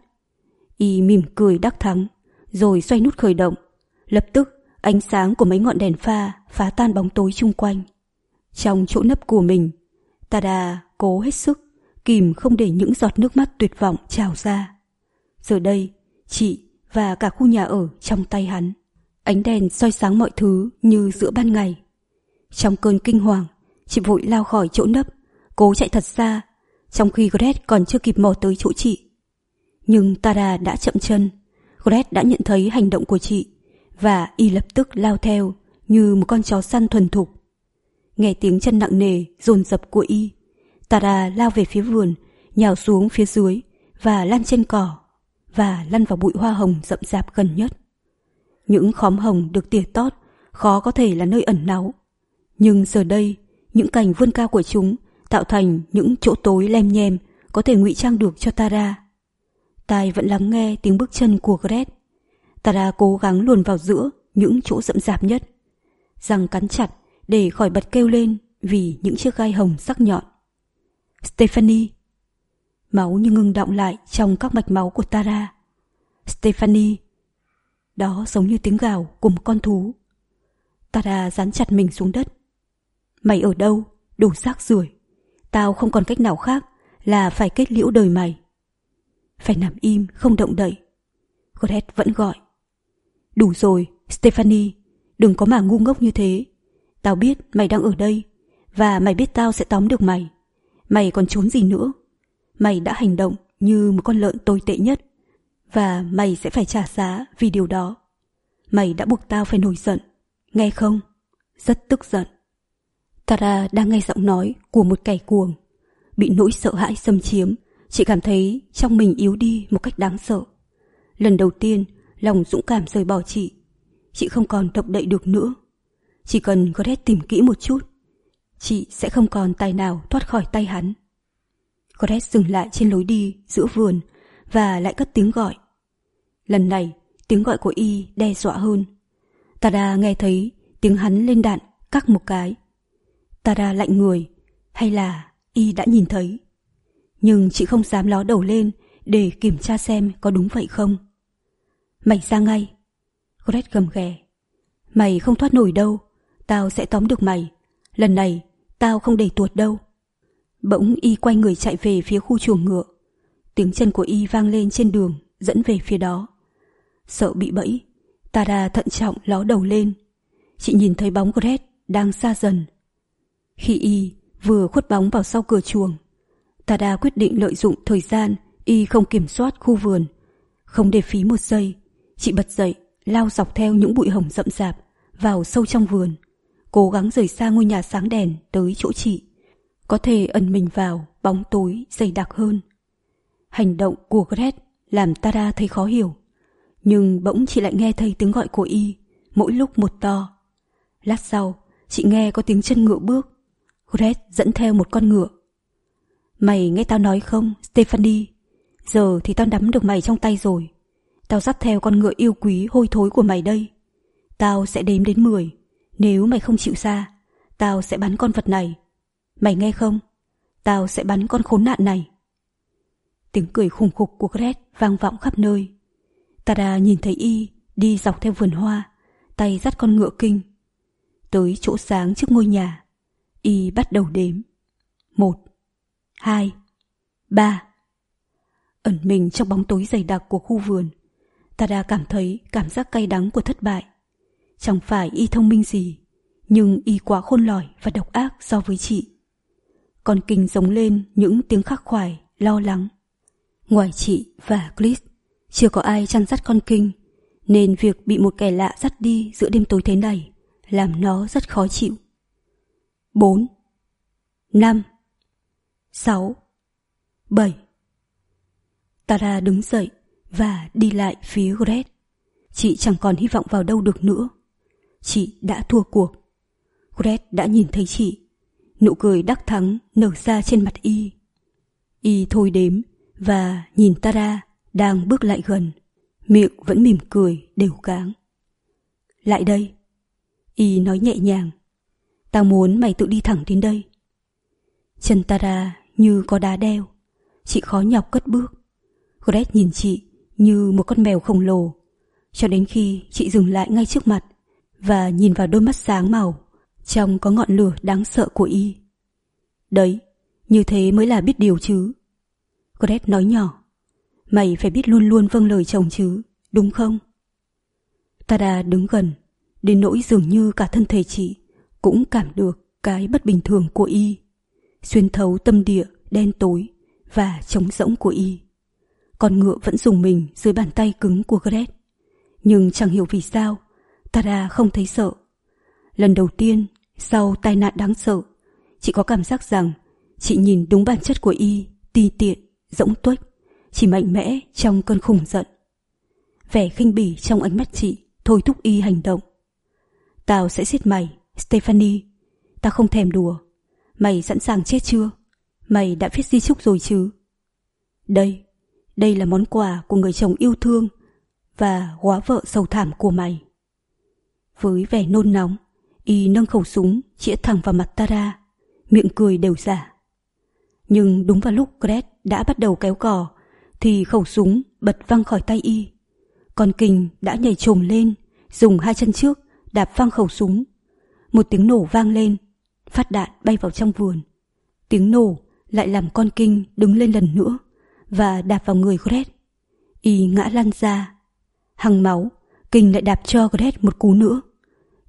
Y mỉm cười đắc thắng, rồi xoay nút khởi động. Lập tức ánh sáng của mấy ngọn đèn pha phá tan bóng tối chung quanh. Trong chỗ nấp của mình, Tada cố hết sức kìm không để những giọt nước mắt tuyệt vọng trào ra. Giờ đây, chị và cả khu nhà ở trong tay hắn. Ánh đèn soi sáng mọi thứ như giữa ban ngày. Trong cơn kinh hoàng, chị vội lao khỏi chỗ nấp, cố chạy thật xa, trong khi Gret còn chưa kịp mò tới chỗ chị. Nhưng Tara đã chậm chân. Gret đã nhận thấy hành động của chị, và y lập tức lao theo như một con chó săn thuần thục. Nghe tiếng chân nặng nề dồn dập của y, Tara lao về phía vườn, nhào xuống phía dưới và lăn trên cỏ, và lăn vào bụi hoa hồng rậm rạp gần nhất. Những khóm hồng được tỉa tót khó có thể là nơi ẩn náu, nhưng giờ đây những cành vươn cao của chúng tạo thành những chỗ tối lem nhem có thể ngụy trang được cho Tara. Tai vẫn lắng nghe tiếng bước chân của Gret. Tara cố gắng luồn vào giữa những chỗ rậm rạp nhất, răng cắn chặt để khỏi bật kêu lên vì những chiếc gai hồng sắc nhọn. Stephanie! Máu như ngưng đọng lại trong các mạch máu của Tara. Stephanie! Đó giống như tiếng gào của một con thú. Tara dán chặt mình xuống đất. Mày ở đâu? Đồ rác rưởi! Tao không còn cách nào khác là phải kết liễu đời mày. Phải nằm im không động đậy. Gret vẫn gọi. Đủ rồi, Stephanie, đừng có mà ngu ngốc như thế. Tao biết mày đang ở đây, và mày biết tao sẽ tóm được mày. Mày còn trốn gì nữa? Mày đã hành động như một con lợn tồi tệ nhất, và mày sẽ phải trả giá vì điều đó. Mày đã buộc tao phải nổi giận, nghe không? Rất tức giận. Tara đang nghe giọng nói của một kẻ cuồng. Bị nỗi sợ hãi xâm chiếm, chị cảm thấy trong mình yếu đi một cách đáng sợ. Lần đầu tiên, lòng dũng cảm rời bỏ chị. Chị không còn động đậy được nữa. Chỉ cần Gret tìm kỹ một chút, chị sẽ không còn tài nào thoát khỏi tay hắn. Gret dừng lại trên lối đi giữa vườn và lại cất tiếng gọi. Lần này, tiếng gọi của y đe dọa hơn. Tara nghe thấy tiếng hắn lên đạn cắc một cái. Tara lạnh người, hay là y đã nhìn thấy. Nhưng chị không dám ló đầu lên để kiểm tra xem có đúng vậy không. Mày ra ngay. Gret gầm ghè. Mày không thoát nổi đâu, tao sẽ tóm được mày. Lần này tao không để tuột đâu. Bỗng y quay người chạy về phía khu chuồng ngựa. Tiếng chân của y vang lên trên đường dẫn về phía đó. Sợ bị bẫy, Tara thận trọng ló đầu lên. Chị nhìn thấy bóng Gret đang xa dần. Khi y vừa khuất bóng vào sau cửa chuồng, Tara quyết định lợi dụng thời gian y không kiểm soát khu vườn. Không để phí một giây, chị bật dậy, lao dọc theo những bụi hồng rậm rạp vào sâu trong vườn, cố gắng rời xa ngôi nhà sáng đèn tới chỗ chị, có thể ẩn mình vào bóng tối dày đặc hơn. Hành động của Gret làm Tara thấy khó hiểu, nhưng bỗng chị lại nghe thấy tiếng gọi của y, mỗi lúc một to. Lát sau, chị nghe có tiếng chân ngựa bước. Gret dẫn theo một con ngựa. Mày nghe tao nói không, Stephanie? Giờ thì tao nắm được mày trong tay rồi. Tao dắt theo con ngựa yêu quý hôi thối của mày đây. Tao sẽ đếm đến mười. Nếu mày không chịu ra, tao sẽ bắn con vật này. Mày nghe không? Tao sẽ bắn con khốn nạn này. Tiếng cười khủng khục của Gret vang vọng khắp nơi. Tara nhìn thấy y đi dọc theo vườn hoa, tay dắt con ngựa kinh. Tới chỗ sáng trước ngôi nhà, y bắt đầu đếm. Một, hai, ba. Ẩn mình trong bóng tối dày đặc của khu vườn, Tara cảm thấy cảm giác cay đắng của thất bại. Chẳng phải y thông minh gì, nhưng y quá khôn lỏi và độc ác so với chị. Con kinh giống lên những tiếng khắc khoải, lo lắng. Ngoài chị và Clis, chưa có ai chăn dắt con kinh, nên việc bị một kẻ lạ dắt đi giữa đêm tối thế này làm nó rất khó chịu. Bốn, năm, sáu, bảy. Tara đứng dậy và đi lại phía Gret. Chị chẳng còn hy vọng vào đâu được nữa. Chị đã thua cuộc. Gret đã nhìn thấy chị. Nụ cười đắc thắng nở ra trên mặt y. Y thôi đếm và nhìn Tara đang bước lại gần, miệng vẫn mỉm cười đều cáng. Lại đây. Y nói nhẹ nhàng. Tao muốn mày tự đi thẳng đến đây. Chân Tara như có đá đeo. Chị khó nhọc cất bước. Gret nhìn chị như một con mèo khổng lồ, cho đến khi chị dừng lại ngay trước mặt và nhìn vào đôi mắt sáng màu trong có ngọn lửa đáng sợ của y. Đấy, như thế mới là biết điều chứ. Gret nói nhỏ. Mày phải biết luôn luôn vâng lời chồng chứ, đúng không? Tara đứng gần, đến nỗi dường như cả thân thể chị cũng cảm được cái bất bình thường của y, xuyên thấu tâm địa đen tối và trống rỗng của y. Con ngựa vẫn dùng mình dưới bàn tay cứng của Gret. Nhưng chẳng hiểu vì sao, Tara không thấy sợ. Lần đầu tiên, sau tai nạn đáng sợ, chị có cảm giác rằng chị nhìn đúng bản chất của y, ti tiện, rỗng tuếch, chỉ mạnh mẽ trong cơn khủng giận. Vẻ khinh bỉ trong ánh mắt chị thôi thúc y hành động. Tao sẽ giết mày, Stephanie. Tao không thèm đùa. Mày sẵn sàng chết chưa? Mày đã viết di chúc rồi chứ? Đây, đây là món quà của người chồng yêu thương và góa vợ sầu thảm của mày. Với vẻ nôn nóng, y nâng khẩu súng chĩa thẳng vào mặt Tara, miệng cười đều giả. Nhưng đúng vào lúc Gret đã bắt đầu kéo cò, thì khẩu súng bật văng khỏi tay y. Con kình đã nhảy chồm lên, dùng hai chân trước đạp văng khẩu súng. Một tiếng nổ vang lên, phát đạn bay vào trong vườn. Tiếng nổ lại làm con kinh đứng lên lần nữa và đạp vào người Gret. Y ngã lăn ra. Hăng máu, kinh lại đạp cho Gret một cú nữa.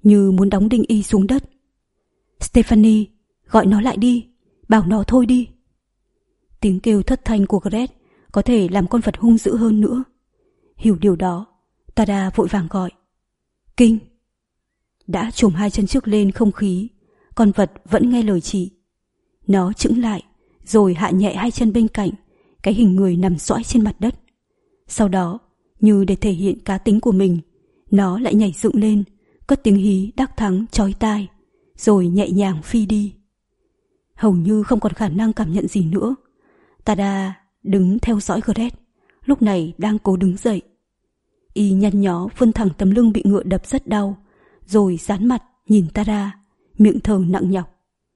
như muốn đóng đinh y xuống đất. Stephanie, gọi nó lại đi, bảo nó thôi đi. Tiếng kêu thất thanh của Gret có thể làm con vật hung dữ hơn nữa. Hiểu điều đó, Tada vội vàng gọi. Kinh. Đã chồm hai chân trước lên không khí, con vật vẫn nghe lời chị. Nó chững lại, rồi hạ nhẹ hai chân bên cạnh, cái hình người nằm sõi trên mặt đất. Sau đó, như để thể hiện cá tính của mình, nó lại nhảy dựng lên, cất tiếng hí đắc thắng chói tai, rồi nhẹ nhàng phi đi. Hầu như không còn khả năng cảm nhận gì nữa, Tada đứng theo dõi Gret, lúc này đang cố đứng dậy. Y nhăn nhó vươn thẳng tấm lưng bị ngựa đập rất đau, rồi dán mặt nhìn Tada, miệng thở nặng nhọc.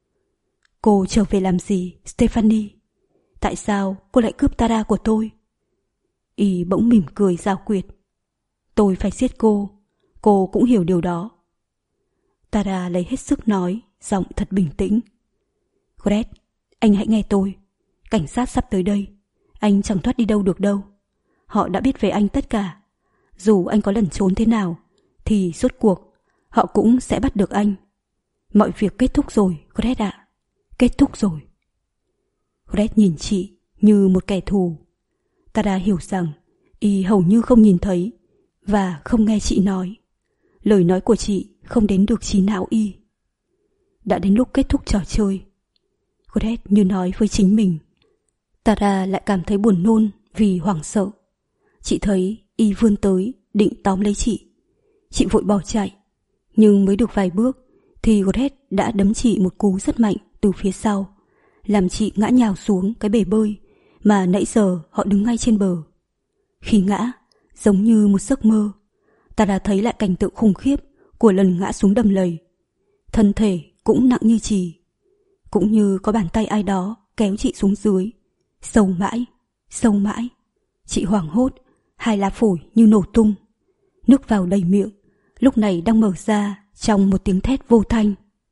Cô trở về làm gì, Stephanie? Tại sao cô lại cướp Tada của tôi? Y bỗng mỉm cười giảo quyệt. Tôi phải giết cô, cô cũng hiểu điều đó. Tada lấy hết sức nói, giọng thật bình tĩnh. Gret, anh hãy nghe tôi. Cảnh sát sắp tới đây, anh chẳng thoát đi đâu được đâu. Họ đã biết về anh tất cả. Dù anh có lẩn trốn thế nào, thì rốt cuộc họ cũng sẽ bắt được anh. Mọi việc kết thúc rồi, Gret ạ. Kết thúc rồi. Gret nhìn chị như một kẻ thù. Tada hiểu rằng y hầu như không nhìn thấy và không nghe chị nói. Lời nói của chị không đến được trí não y. Đã đến lúc kết thúc trò chơi. Gret như nói với chính mình. Tada lại cảm thấy buồn nôn vì hoảng sợ. Chị thấy y vươn tới định tóm lấy chị. Chị vội bỏ chạy, nhưng mới được vài bước thì Gret đã đấm chị một cú rất mạnh từ phía sau, làm chị ngã nhào xuống cái bể bơi mà nãy giờ họ đứng ngay trên bờ. Khi ngã, giống như một giấc mơ, Tada thấy lại cảnh tượng khủng khiếp của lần ngã xuống đầm lầy. Thân thể cũng nặng như chì, cũng như có bàn tay ai đó kéo chị xuống dưới, sâu mãi, sâu mãi. Chị hoảng hốt, hai lá phổi như nổ tung. Nước vào đầy miệng, lúc này đang mở ra trong một tiếng thét vô thanh.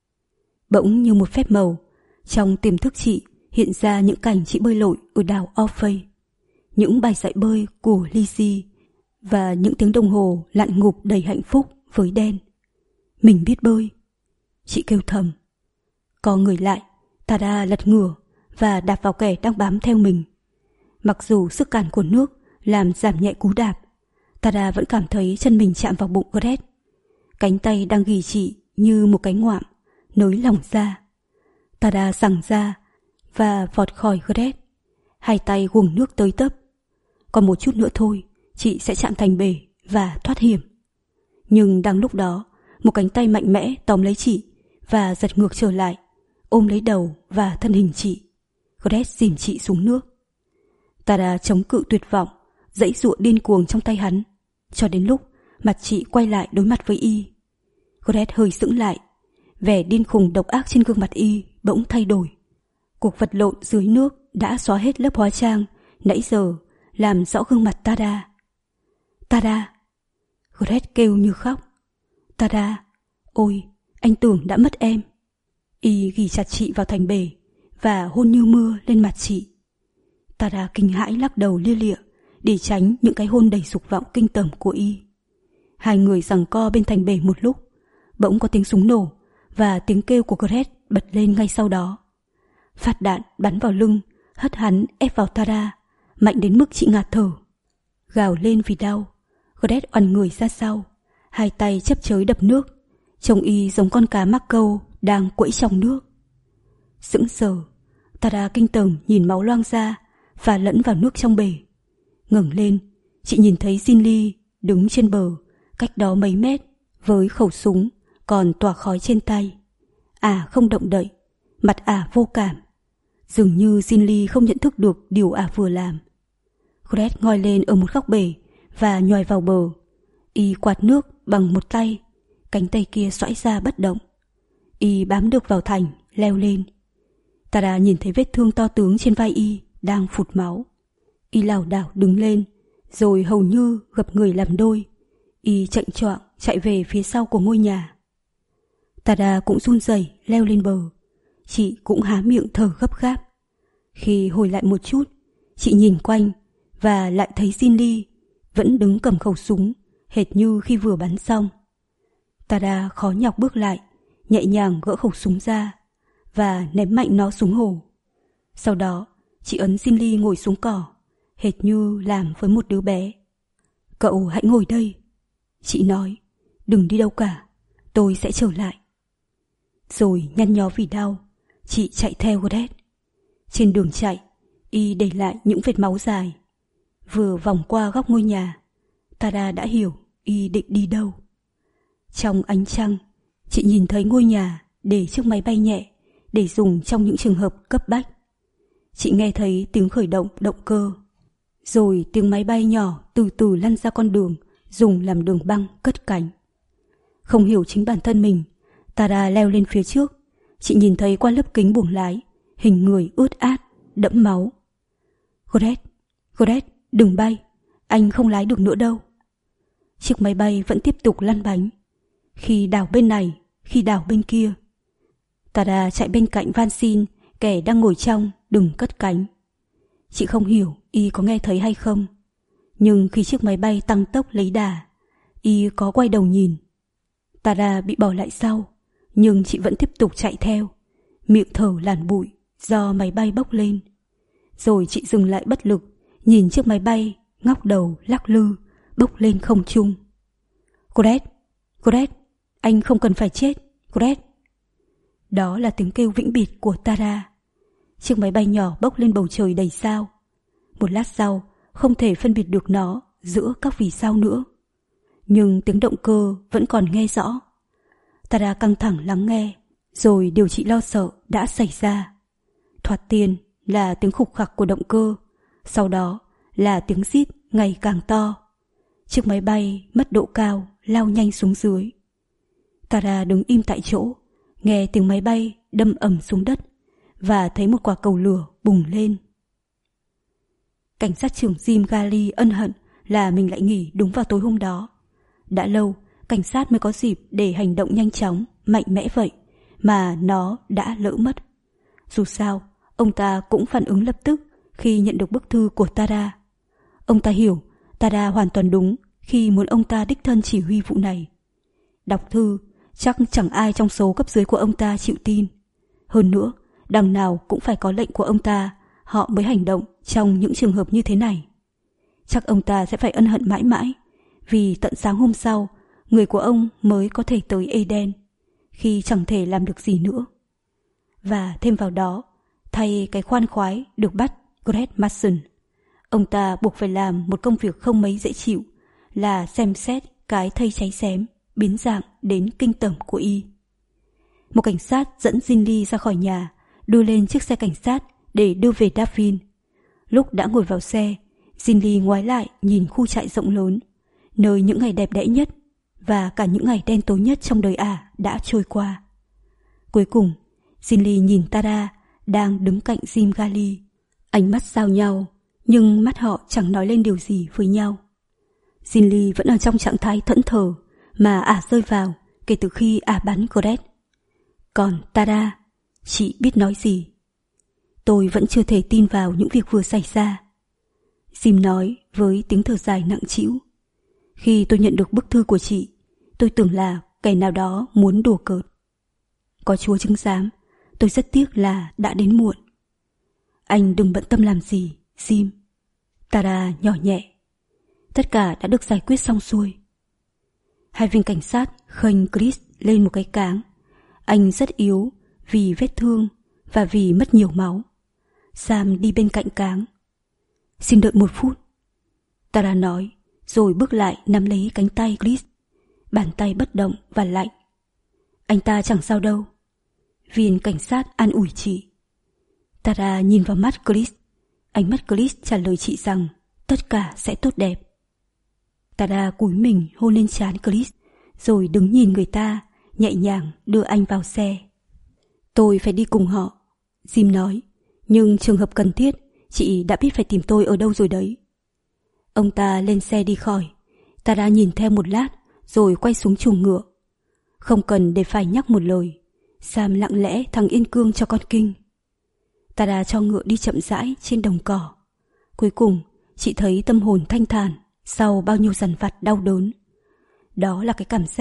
Bỗng như một phép màu, trong tiềm thức chị hiện ra những cảnh chị bơi lội ở đảo Orphei, những bài dạy bơi của Lizzie và những tiếng đồng hồ lặn ngụp đầy hạnh phúc với đen. Mình biết bơi. Chị kêu thầm. Co người lại, Tada lật ngửa và đạp vào kẻ đang bám theo mình. Mặc dù sức cản của nước làm giảm nhẹ cú đạp, Tada vẫn cảm thấy chân mình chạm vào bụng Gret. Cánh tay đang ghì chị như một cái ngoạm, nới lỏng ra. Tada giằng ra và vọt khỏi Gret. Hai tay guồng nước tới tấp. Còn một chút nữa thôi, chị sẽ chạm thành bể và thoát hiểm. Nhưng đang lúc đó, một cánh tay mạnh mẽ tóm lấy chị và giật ngược trở lại, ôm lấy đầu và thân hình chị. Gret dìm chị xuống nước. Tada chống cự tuyệt vọng, giãy giụa điên cuồng trong tay hắn, cho đến lúc mặt chị quay lại đối mặt với y. Gret hơi sững lại, vẻ điên khùng độc ác trên gương mặt y bỗng thay đổi. Cuộc vật lộn dưới nước đã xóa hết lớp hóa trang nãy giờ làm rõ gương mặt Tada. Tada! Gret kêu như khóc. Tada! Ôi, anh tưởng đã mất em. Y ghì chặt chị vào thành bể và hôn như mưa lên mặt chị. Tada kinh hãi lắc đầu lia lịa để tránh những cái hôn đầy dục vọng kinh tởm của y. Hai người giằng co bên thành bể một lúc, bỗng có tiếng súng nổ và tiếng kêu của Gret bật lên ngay sau đó. Phát đạn bắn vào lưng, hất hắn ép vào Tada, mạnh đến mức chị ngạt thở. Gào lên vì đau, Gret oằn người ra sau, hai tay chấp chới đập nước, trông y giống con cá mắc câu đang quẫy trong nước. Sững sờ, Tada kinh tởm nhìn máu loang ra và lẫn vào nước trong bể. Ngẩng lên, chị nhìn thấy Zinli đứng trên bờ, cách đó mấy mét, với khẩu súng còn tỏa khói trên tay. Ả không động đậy, mặt Ả vô cảm. Dường như Zinli không nhận thức được điều Ả vừa làm. Gret ngoi lên ở một góc bể và nhòi vào bờ. Y quạt nước bằng một tay, cánh tay kia xoãi ra bất động. Y bám được vào thành, leo lên. Tada nhìn thấy vết thương to tướng trên vai y đang phụt máu. Y lảo đảo đứng lên, rồi hầu như gập người làm đôi. Y chạnh choạng chạy về phía sau của ngôi nhà. Tada cũng run rẩy leo lên bờ. Chị cũng há miệng thở gấp gáp. Khi hồi lại một chút, chị nhìn quanh và lại thấy Zinli vẫn đứng cầm khẩu súng, hệt như khi vừa bắn xong. Tara khó nhọc bước lại, nhẹ nhàng gỡ khẩu súng ra và ném mạnh nó xuống hồ. Sau đó, chị ấn Jinli ngồi xuống cỏ, hệt như làm với một đứa bé. Cậu hãy ngồi đây. Chị nói, đừng đi đâu cả, tôi sẽ trở lại. Rồi nhăn nhó vì đau, chị chạy theo Godet. Trên đường chạy, y để lại những vệt máu dài. Vừa vòng qua góc ngôi nhà, Tara đã hiểu y định đi đâu. Trong ánh trăng, chị nhìn thấy ngôi nhà để chiếc máy bay nhẹ để dùng trong những trường hợp cấp bách. Chị nghe thấy tiếng khởi động động cơ, rồi tiếng máy bay nhỏ từ từ lăn ra con đường dùng làm đường băng cất cánh. Không hiểu chính bản thân mình, Tara leo lên phía trước. Chị nhìn thấy qua lớp kính buồng lái hình người ướt át, đẫm máu. Godet, Godet, đừng bay, anh không lái được nữa đâu. Chiếc máy bay vẫn tiếp tục lăn bánh, khi đảo bên này, khi đảo bên kia. Tara chạy bên cạnh Vansin, kẻ đang ngồi trong đừng cất cánh. Chị không hiểu y có nghe thấy hay không, nhưng khi chiếc máy bay tăng tốc lấy đà, y có quay đầu nhìn. Tara bị bỏ lại sau, nhưng chị vẫn tiếp tục chạy theo, miệng thở làn bụi do máy bay bốc lên. Rồi chị dừng lại bất lực, nhìn chiếc máy bay ngóc đầu lắc lư bốc lên không trung. Godet, Godet, anh không cần phải chết, Godet. Đó là tiếng kêu vĩnh biệt của Tara. Chiếc máy bay nhỏ bốc lên bầu trời đầy sao. Một lát sau, không thể phân biệt được nó giữa các vì sao nữa. Nhưng tiếng động cơ vẫn còn nghe rõ. Tara căng thẳng lắng nghe, rồi điều chị lo sợ đã xảy ra. Thoạt tiên là tiếng khục khặc của động cơ, sau đó là tiếng rít ngày càng to. Chiếc máy bay mất độ cao lao nhanh xuống dưới. Tara đứng im tại chỗ, nghe tiếng máy bay đâm ầm xuống đất và thấy một quả cầu lửa bùng lên. Cảnh sát trưởng Jim Gali ân hận là mình lại nghỉ đúng vào tối hôm đó. Đã lâu, cảnh sát mới có dịp để hành động nhanh chóng, mạnh mẽ vậy, mà nó đã lỡ mất. Dù sao, ông ta cũng phản ứng lập tức khi nhận được bức thư của Tara. Ông ta hiểu Tara hoàn toàn đúng khi muốn ông ta đích thân chỉ huy vụ này. Đọc thư, chắc chẳng ai trong số cấp dưới của ông ta chịu tin. Hơn nữa, đằng nào cũng phải có lệnh của ông ta, họ mới hành động trong những trường hợp như thế này. Chắc ông ta sẽ phải ân hận mãi mãi, vì tận sáng hôm sau, người của ông mới có thể tới Eden, khi chẳng thể làm được gì nữa. Và thêm vào đó, thay cái khoan khoái được bắt Greg Mason, ông ta buộc phải làm một công việc không mấy dễ chịu, là xem xét cái thây cháy xém, biến dạng đến kinh tởm của y. Một cảnh sát dẫn Jinli ra khỏi nhà, đưa lên chiếc xe cảnh sát để đưa về Daphne. Lúc đã ngồi vào xe, Jinli ngoái lại nhìn khu trại rộng lớn, nơi những ngày đẹp đẽ nhất và cả những ngày đen tối nhất trong đời ả đã trôi qua. Cuối cùng, Jinli nhìn Tara đang đứng cạnh Jim Gali. Ánh mắt giao nhau, nhưng mắt họ chẳng nói lên điều gì với nhau. Jinli vẫn ở trong trạng thái thẫn thờ mà ả rơi vào kể từ khi ả bắn Godet. Còn Tara, chị biết nói gì? Tôi vẫn chưa thể tin vào những việc vừa xảy ra. Jim nói với tiếng thở dài nặng trĩu. Khi tôi nhận được bức thư của chị, tôi tưởng là kẻ nào đó muốn đùa cợt. Có Chúa chứng giám, tôi rất tiếc là đã đến muộn. Anh đừng bận tâm làm gì, Jim. Tara nhỏ nhẹ. Tất cả đã được giải quyết xong xuôi. Hai viên cảnh sát khênh Chris lên một cái cáng. Anh rất yếu vì vết thương và vì mất nhiều máu. Sam đi bên cạnh cáng. Xin đợi một phút, Tara nói, rồi bước lại nắm lấy cánh tay Chris. Bàn tay bất động và lạnh. Anh ta chẳng sao đâu. Viên cảnh sát an ủi chị. Tara nhìn vào mắt Chris. Ánh mắt Chris trả lời chị rằng tất cả sẽ tốt đẹp. Tara cúi mình hôn lên trán Chris, rồi đứng nhìn người ta, nhẹ nhàng đưa anh vào xe. Tôi phải đi cùng họ, Jim nói, nhưng trường hợp cần thiết, chị đã biết phải tìm tôi ở đâu rồi đấy. Ông ta lên xe đi khỏi. Tara nhìn theo một lát, rồi quay xuống chuồng ngựa. Không cần để phải nhắc một lời, Sam lặng lẽ thằng yên cương cho con kinh. Tara cho ngựa đi chậm rãi trên đồng cỏ. Cuối cùng, chị thấy tâm hồn thanh thản sau bao nhiêu dằn vặt đau đớn. Đó là cái cảm giác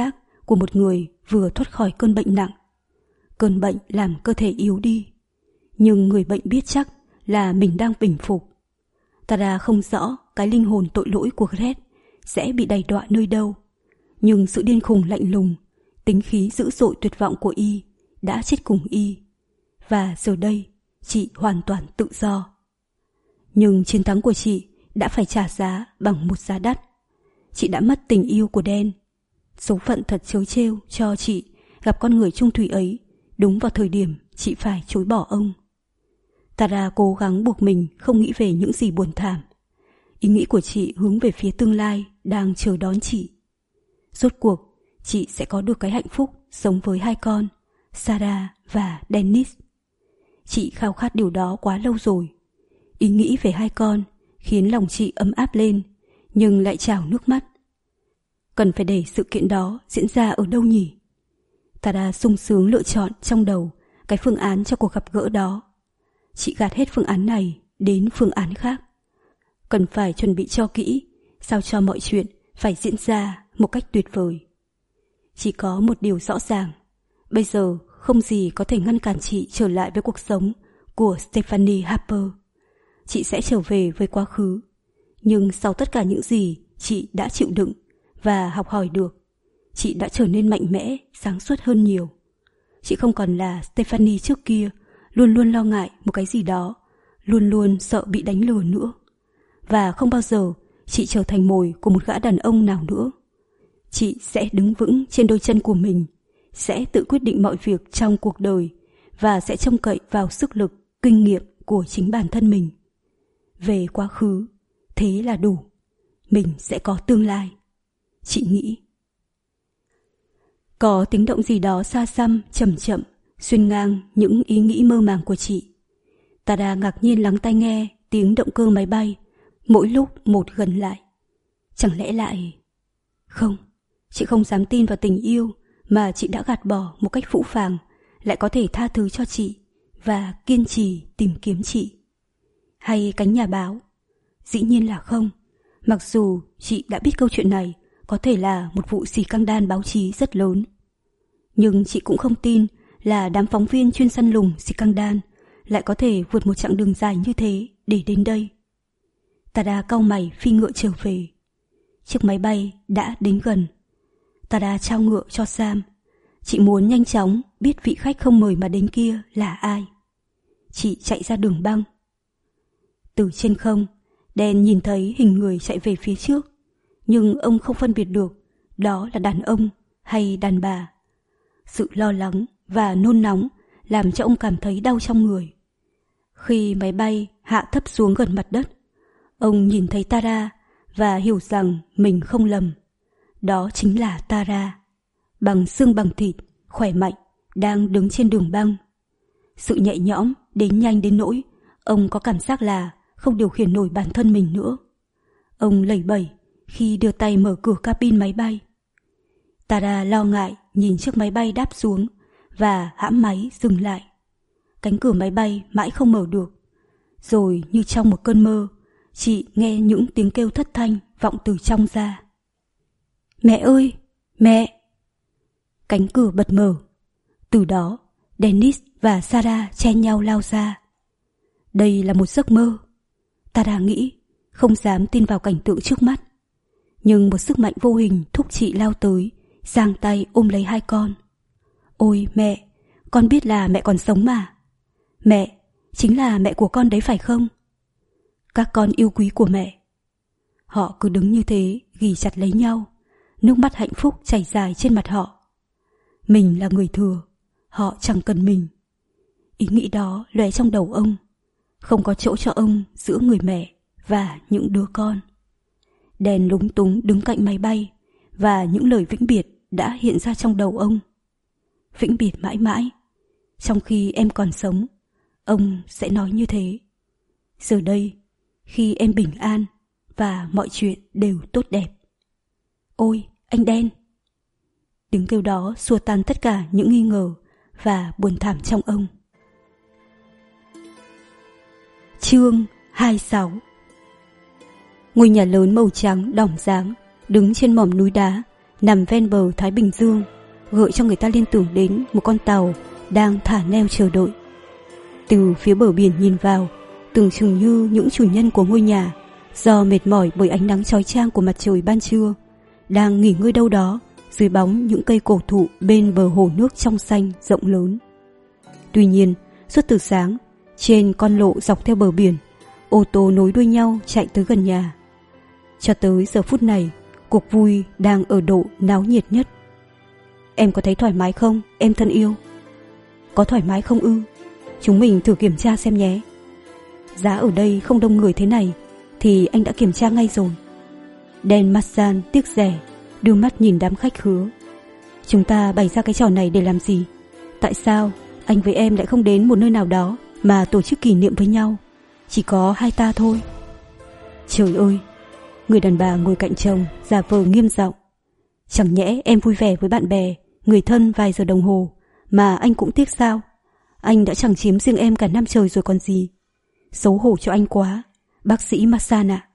của một người vừa thoát khỏi cơn bệnh nặng. Cơn bệnh làm cơ thể yếu đi, nhưng người bệnh biết chắc là mình đang bình phục. Tara không rõ cái linh hồn tội lỗi của Gret sẽ bị đày đọa nơi đâu, nhưng sự điên khùng lạnh lùng, tính khí dữ dội tuyệt vọng của y đã chết cùng y, và giờ đây chị hoàn toàn tự do. Nhưng chiến thắng của chị đã phải trả giá bằng một giá đắt. Chị đã mất tình yêu của Dan. Số phận thật trớ trêu cho chị gặp con người chung thủy ấy đúng vào thời điểm chị phải chối bỏ ông. Tara cố gắng buộc mình không nghĩ về những gì buồn thảm. Ý nghĩ của chị hướng về phía tương lai đang chờ đón chị. Rốt cuộc, chị sẽ có được cái hạnh phúc sống với hai con, Sarah và Dennis. Chị khao khát điều đó quá lâu rồi. Ý nghĩ về hai con khiến lòng chị ấm áp lên, nhưng lại trào nước mắt. Cần phải để sự kiện đó diễn ra ở đâu nhỉ? Tara sung sướng lựa chọn trong đầu cái phương án cho cuộc gặp gỡ đó. Chị gạt hết phương án này đến phương án khác. Cần phải chuẩn bị cho kỹ, sao cho mọi chuyện phải diễn ra một cách tuyệt vời. Chỉ có một điều rõ ràng, bây giờ không gì có thể ngăn cản chị trở lại với cuộc sống của Stephanie Harper. Chị sẽ trở về với quá khứ, nhưng sau tất cả những gì chị đã chịu đựng và học hỏi được, chị đã trở nên mạnh mẽ, sáng suốt hơn nhiều. Chị không còn là Stephanie trước kia, luôn luôn lo ngại một cái gì đó, luôn luôn sợ bị đánh lừa nữa. Và không bao giờ chị trở thành mồi của một gã đàn ông nào nữa. Chị sẽ đứng vững trên đôi chân của mình, sẽ tự quyết định mọi việc trong cuộc đời và sẽ trông cậy vào sức lực, kinh nghiệm của chính bản thân mình. Về quá khứ, thế là đủ. Mình sẽ có tương lai. Chị nghĩ. Có tiếng động gì đó xa xăm, chậm chậm, xuyên ngang những ý nghĩ mơ màng của chị. Tara ngạc nhiên lắng tai nghe tiếng động cơ máy bay, mỗi lúc một gần lại. Chẳng lẽ lại... Không, chị không dám tin vào tình yêu mà chị đã gạt bỏ một cách phũ phàng lại có thể tha thứ cho chị và kiên trì tìm kiếm chị. Hay cánh nhà báo? Dĩ nhiên là không. Mặc dù chị đã biết câu chuyện này có thể là một vụ xì căng đan báo chí rất lớn. Nhưng chị cũng không tin là đám phóng viên chuyên săn lùng xì căng đan lại có thể vượt một chặng đường dài như thế để đến đây. Tara cau mày phi ngựa trở về. Chiếc máy bay đã đến gần. Tara trao ngựa cho Sam. Chị muốn nhanh chóng biết vị khách không mời mà đến kia là ai. Chị chạy ra đường băng. Từ trên không, Dan nhìn thấy hình người chạy về phía trước, nhưng ông không phân biệt được đó là đàn ông hay đàn bà. Sự lo lắng và nôn nóng làm cho ông cảm thấy đau trong người. Khi máy bay hạ thấp xuống gần mặt đất, ông nhìn thấy Tara và hiểu rằng mình không lầm. Đó chính là Tara, bằng xương bằng thịt, khỏe mạnh, đang đứng trên đường băng. Sự nhẹ nhõm đến nhanh đến nỗi ông có cảm giác là không điều khiển nổi bản thân mình nữa. Ông lẩy bẩy khi đưa tay mở cửa cabin máy bay. Tara lo ngại nhìn chiếc máy bay đáp xuống và hãm máy dừng lại. Cánh cửa máy bay mãi không mở được. Rồi như trong một cơn mơ, chị nghe những tiếng kêu thất thanh vọng từ trong ra. Mẹ ơi! Mẹ! Cánh cửa bật mở. Từ đó, Dennis và Sarah chen nhau lao ra. Đây là một giấc mơ. Tara nghĩ, không dám tin vào cảnh tượng trước mắt. Nhưng một sức mạnh vô hình thúc chị lao tới, giang tay ôm lấy hai con. Ôi mẹ, con biết là mẹ còn sống mà. Mẹ, chính là mẹ của con đấy phải không? Các con yêu quý của mẹ. Họ cứ đứng như thế, ghì chặt lấy nhau, nước mắt hạnh phúc chảy dài trên mặt họ. Mình là người thừa, họ chẳng cần mình. Ý nghĩ đó lóe trong đầu ông. Không có chỗ cho ông giữa người mẹ và những đứa con. Đèn lúng túng đứng cạnh máy bay và những lời vĩnh biệt đã hiện ra trong đầu ông. Vĩnh biệt mãi mãi. Trong khi em còn sống, ông sẽ nói như thế. Giờ đây, khi em bình an và mọi chuyện đều tốt đẹp. Ôi, anh đen! Tiếng kêu đó xua tan tất cả những nghi ngờ và buồn thảm trong ông. Chương hai mươi sáu. Ngôi nhà lớn màu trắng đỏng dáng đứng trên mỏm núi đá nằm ven bờ Thái Bình Dương, gợi cho người ta liên tưởng đến một con tàu đang thả neo chờ đợi. Từ phía bờ biển nhìn vào, tưởng chừng như những chủ nhân của ngôi nhà do mệt mỏi bởi ánh nắng chói chang của mặt trời ban trưa đang nghỉ ngơi đâu đó dưới bóng những cây cổ thụ bên bờ hồ nước trong xanh rộng lớn. Tuy nhiên, suốt từ sáng, trên con lộ dọc theo bờ biển, ô tô nối đuôi nhau chạy tới gần nhà. Cho tới giờ phút này, cuộc vui đang ở độ náo nhiệt nhất. Em có thấy thoải mái không, em thân yêu? Có thoải mái không ư? Chúng mình thử kiểm tra xem nhé. Giá ở đây không đông người thế này thì anh đã kiểm tra ngay rồi. Dan Masan tiếc rẻ đưa mắt nhìn đám khách khứa. Chúng ta bày ra cái trò này để làm gì? Tại sao anh với em lại không đến một nơi nào đó mà tổ chức kỷ niệm với nhau? Chỉ có hai ta thôi. Trời ơi! Người đàn bà ngồi cạnh chồng giả vờ nghiêm giọng. Chẳng nhẽ em vui vẻ với bạn bè, người thân vài giờ đồng hồ mà anh cũng tiếc sao? Anh đã chẳng chiếm riêng em cả năm trời rồi còn gì. Xấu hổ cho anh quá, bác sĩ Masan ạ.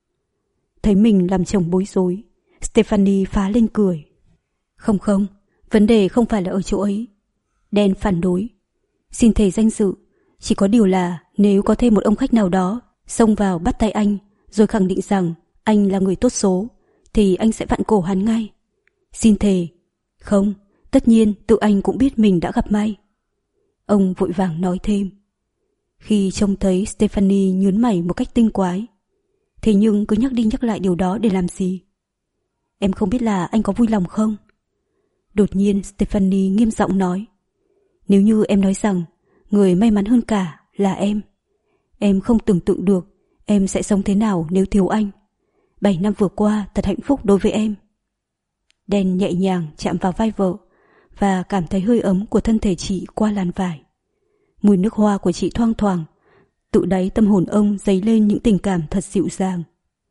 Thấy mình làm chồng bối rối, Stephanie phá lên cười. Không không, vấn đề không phải là ở chỗ ấy. Dan phản đối. Xin thề danh dự, chỉ có điều là nếu có thêm một ông khách nào đó xông vào bắt tay anh rồi khẳng định rằng anh là người tốt số thì anh sẽ vặn cổ hắn ngay. Xin thề. Không, tất nhiên tự anh cũng biết mình đã gặp may. Ông vội vàng nói thêm. Khi trông thấy Stephanie nhướng mày một cách tinh quái, thế nhưng cứ nhắc đi nhắc lại điều đó để làm gì? Em không biết là anh có vui lòng không? Đột nhiên Stephanie nghiêm giọng nói. Nếu như em nói rằng người may mắn hơn cả là em, em không tưởng tượng được em sẽ sống thế nào nếu thiếu anh. Bảy năm vừa qua thật hạnh phúc đối với em. Dan nhẹ nhàng chạm vào vai vợ và cảm thấy hơi ấm của thân thể chị qua làn vải. Mùi nước hoa của chị thoang thoảng, tự đáy tâm hồn ông dấy lên những tình cảm thật dịu dàng.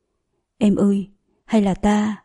Em ơi, hay là ta...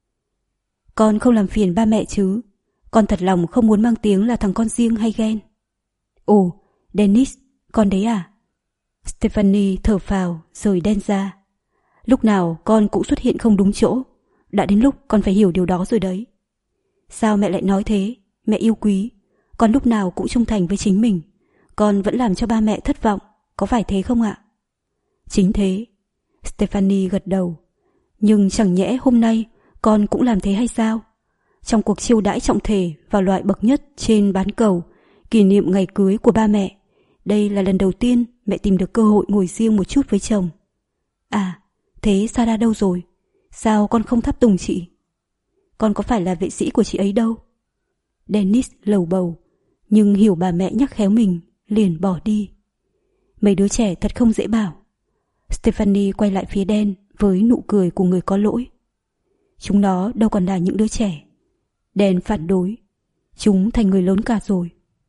Con không làm phiền ba mẹ chứ? Con thật lòng không muốn mang tiếng là thằng con riêng hay ghen. Ồ, Dennis, con đấy à? Stephanie thở phào rồi đen ra. Lúc nào con cũng xuất hiện không đúng chỗ. Đã đến lúc con phải hiểu điều đó rồi đấy. Sao mẹ lại nói thế? Mẹ yêu quý. Con lúc nào cũng trung thành với chính mình. Con vẫn làm cho ba mẹ thất vọng. Có phải thế không ạ? Chính thế. Stephanie gật đầu. Nhưng chẳng nhẽ hôm nay con cũng làm thế hay sao? Trong cuộc chiêu đãi trọng thể vào loại bậc nhất trên bán cầu, kỷ niệm ngày cưới của ba mẹ, đây là lần đầu tiên mẹ tìm được cơ hội ngồi riêng một chút với chồng. À, thế Sarah đâu rồi? Sao con không tháp tùng chị? Con có phải là vệ sĩ của chị ấy đâu. Dennis lầu bầu, nhưng hiểu bà mẹ nhắc khéo mình, liền bỏ đi. Mấy đứa trẻ thật không dễ bảo. Stephanie quay lại phía Dan với nụ cười của người có lỗi. Chúng nó đâu còn là những đứa trẻ. Dan phản đối. Chúng thành người lớn cả rồi.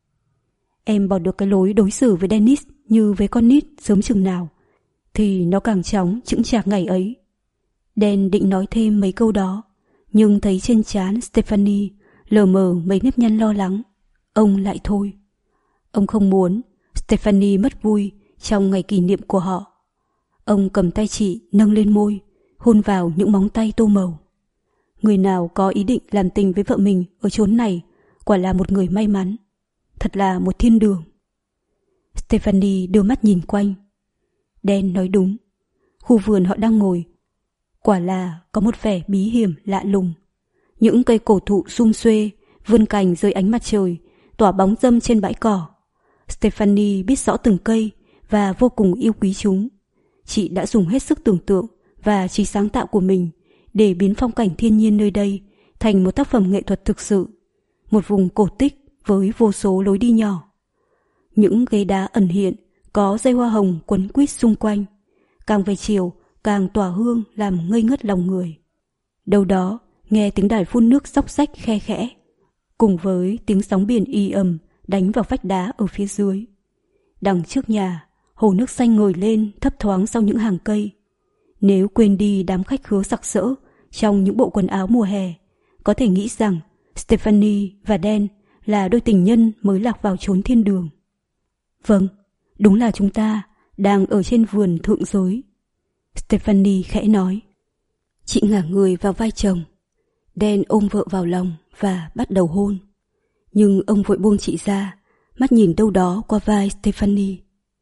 Em bỏ được cái lối đối xử với Dennis như với con nít sớm chừng nào thì nó càng chóng chững chạc ngày ấy. Dan định nói thêm mấy câu đó, nhưng thấy trên trán Stephanie lờ mờ mấy nếp nhăn lo lắng, ông lại thôi. Ông không muốn Stephanie mất vui trong ngày kỷ niệm của họ. Ông cầm tay chị nâng lên môi, hôn vào những móng tay tô màu. Người nào có ý định làm tình với vợ mình ở chốn này quả là một người may mắn. Thật là một thiên đường. Stephanie đưa mắt nhìn quanh. Dan nói đúng. Khu vườn họ đang ngồi quả là có một vẻ bí hiểm lạ lùng. Những cây cổ thụ sum xuê vươn cành dưới ánh mặt trời, tỏa bóng râm trên bãi cỏ. Stephanie biết rõ từng cây và vô cùng yêu quý chúng. Chị đã dùng hết sức tưởng tượng và trí sáng tạo của mình để biến phong cảnh thiên nhiên nơi đây thành một tác phẩm nghệ thuật thực sự, một vùng cổ tích với vô số lối đi nhỏ. Những ghế đá ẩn hiện có dây hoa hồng quấn quýt xung quanh, càng về chiều càng tỏa hương làm ngây ngất lòng người. Đâu đó nghe tiếng đài phun nước róc rách khe khẽ, cùng với tiếng sóng biển y ầm đánh vào vách đá ở phía dưới. Đằng trước nhà, hồ nước xanh ngời lên thấp thoáng sau những hàng cây. Nếu quên đi đám khách khứa sặc sỡ trong những bộ quần áo mùa hè, có thể nghĩ rằng Stephanie và Dan là đôi tình nhân mới lạc vào chốn thiên đường. Vâng, đúng là chúng ta đang ở trên vườn thượng giới. Stephanie khẽ nói. Chị ngả người vào vai chồng. Dan ôm vợ vào lòng và bắt đầu hôn. Nhưng ông vội buông chị ra, mắt nhìn đâu đó qua vai Stephanie.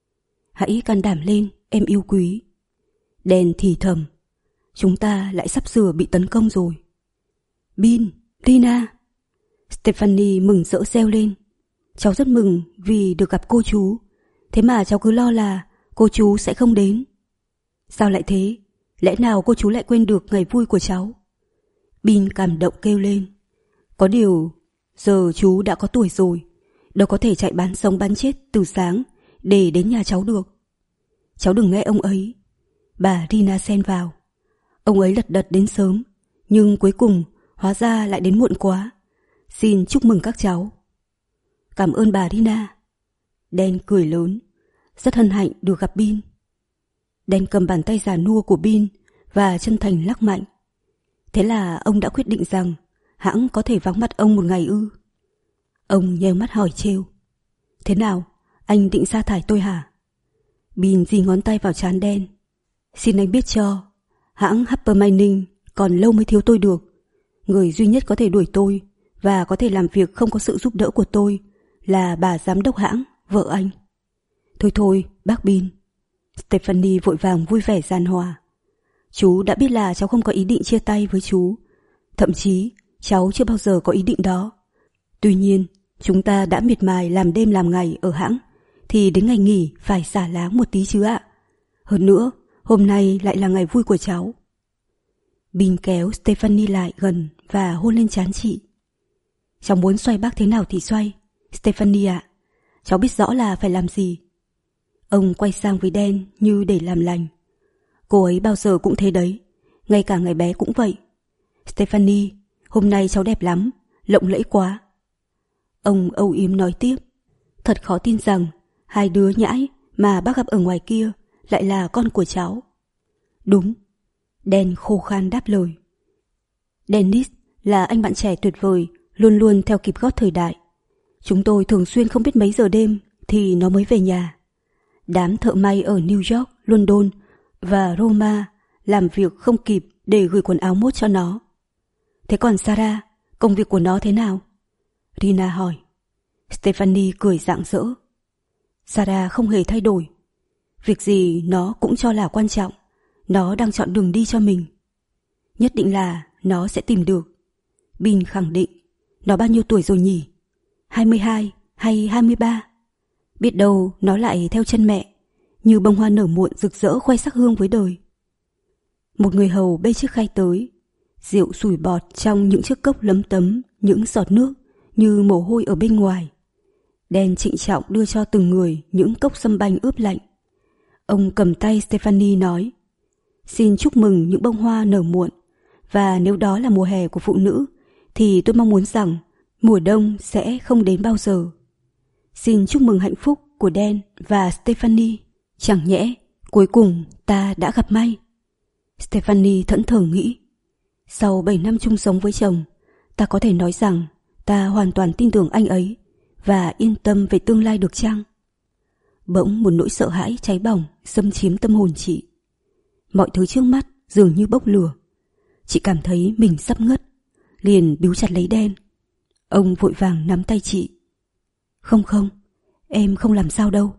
Hãy can đảm lên, em yêu quý. Dan thì thầm. Chúng ta lại sắp sửa bị tấn công rồi. Bin, Rina. Stephanie mừng rỡ reo lên. Cháu rất mừng vì được gặp cô chú. Thế mà cháu cứ lo là cô chú sẽ không đến. Sao lại thế? Lẽ nào cô chú lại quên được ngày vui của cháu? Bin cảm động kêu lên. Có điều, giờ chú đã có tuổi rồi, đâu có thể chạy bán sống bán chết từ sáng để đến nhà cháu được. Cháu đừng nghe ông ấy. Bà Rina xen vào. Ông ấy lật đật đến sớm, nhưng cuối cùng hóa ra lại đến muộn quá. Xin chúc mừng các cháu. Cảm ơn bà Rina. Dan cười lớn. Rất hân hạnh được gặp Bin. Dan cầm bàn tay già nua của Bin và chân thành lắc mạnh. Thế là ông đã quyết định rằng hãng có thể vắng mặt ông một ngày ư? Ông nheo mắt hỏi trêu. Thế nào, anh định sa thải tôi hả? Bin dì ngón tay vào trán Dan. Xin anh biết cho, hãng Harper Mining còn lâu mới thiếu tôi được. Người duy nhất có thể đuổi tôi và có thể làm việc không có sự giúp đỡ của tôi là bà giám đốc hãng, vợ anh. Thôi thôi, bác Bin. Stephanie vội vàng vui vẻ giàn hòa. Chú đã biết là cháu không có ý định chia tay với chú. Thậm chí, cháu chưa bao giờ có ý định đó. Tuy nhiên, chúng ta đã miệt mài làm đêm làm ngày ở hãng, thì đến ngày nghỉ phải xả láng một tí chứ ạ. Hơn nữa, hôm nay lại là ngày vui của cháu. Bin kéo Stephanie lại gần và hôn lên trán chị. Cháu muốn xoay bác thế nào thì xoay, Stephanie ạ. Cháu biết rõ là phải làm gì. Ông quay sang với Dan như để làm lành. Cô ấy bao giờ cũng thế đấy, ngay cả ngày bé cũng vậy. Stephanie, hôm nay cháu đẹp lắm, lộng lẫy quá. Ông âu yếm nói tiếp. Thật khó tin rằng hai đứa nhãi mà bác gặp ở ngoài kia lại là con của cháu. Đúng. Dan khô khan đáp lời. Dennis là anh bạn trẻ tuyệt vời, luôn luôn theo kịp gót thời đại. Chúng tôi thường xuyên không biết mấy giờ đêm thì nó mới về nhà. Đám thợ may ở New York, London và Roma làm việc không kịp để gửi quần áo mốt cho nó. Thế còn Sarah, công việc của nó thế nào? Rina hỏi. Stephanie cười rạng rỡ. Sarah không hề thay đổi. Việc gì nó cũng cho là quan trọng. Nó đang chọn đường đi cho mình. Nhất định là nó sẽ tìm được. Bin khẳng định. Nó bao nhiêu tuổi rồi nhỉ? hai mươi hai hay hai mươi ba? Biết đâu nó lại theo chân mẹ, như bông hoa nở muộn rực rỡ khoe sắc hương với đời. Một người hầu bê chiếc khay tới. Rượu sủi bọt trong những chiếc cốc lấm tấm, những giọt nước như mồ hôi ở bên ngoài. Dan trịnh trọng đưa cho từng người những cốc sâm banh ướp lạnh. Ông cầm tay Stephanie nói. Xin chúc mừng những bông hoa nở muộn. Và nếu đó là mùa hè của phụ nữ, thì tôi mong muốn rằng mùa đông sẽ không đến bao giờ. Xin chúc mừng hạnh phúc của Dan và Stephanie. Chẳng nhẽ cuối cùng ta đã gặp may. Stephanie thẫn thờ nghĩ. Sau bảy năm chung sống với chồng, ta có thể nói rằng ta hoàn toàn tin tưởng anh ấy và yên tâm về tương lai được chăng? Bỗng một nỗi sợ hãi cháy bỏng xâm chiếm tâm hồn chị. Mọi thứ trước mắt dường như bốc lửa. Chị cảm thấy mình sắp ngất, liền bíu chặt lấy Dan. Ông vội vàng nắm tay chị. Không không, em không làm sao đâu.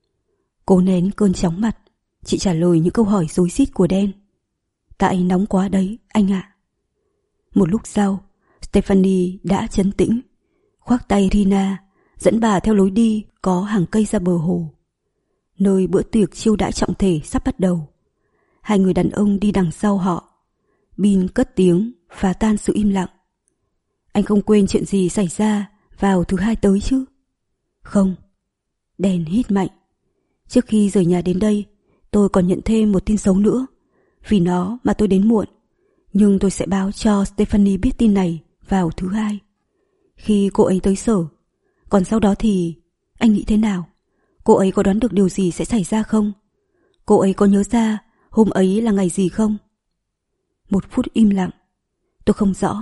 Cố nén cơn chóng mặt, chị trả lời những câu hỏi rối rít của Dan. Tại nóng quá đấy, anh ạ. Một lúc sau, Stephanie đã trấn tĩnh, khoác tay Rina, dẫn bà theo lối đi có hàng cây ra bờ hồ. Nơi bữa tiệc chiêu đãi trọng thể sắp bắt đầu. Hai người đàn ông đi đằng sau họ. Bin cất tiếng phá tan sự im lặng. Anh không quên chuyện gì xảy ra vào thứ hai tới chứ? Không. Dan hít mạnh. Trước khi rời nhà đến đây, tôi còn nhận thêm một tin xấu nữa. Vì nó mà tôi đến muộn. Nhưng tôi sẽ báo cho Stephanie biết tin này vào thứ hai, khi cô ấy tới sở. Còn sau đó thì anh nghĩ thế nào? Cô ấy có đoán được điều gì sẽ xảy ra không? Cô ấy có nhớ ra hôm ấy là ngày gì không? Một phút im lặng. Tôi không rõ.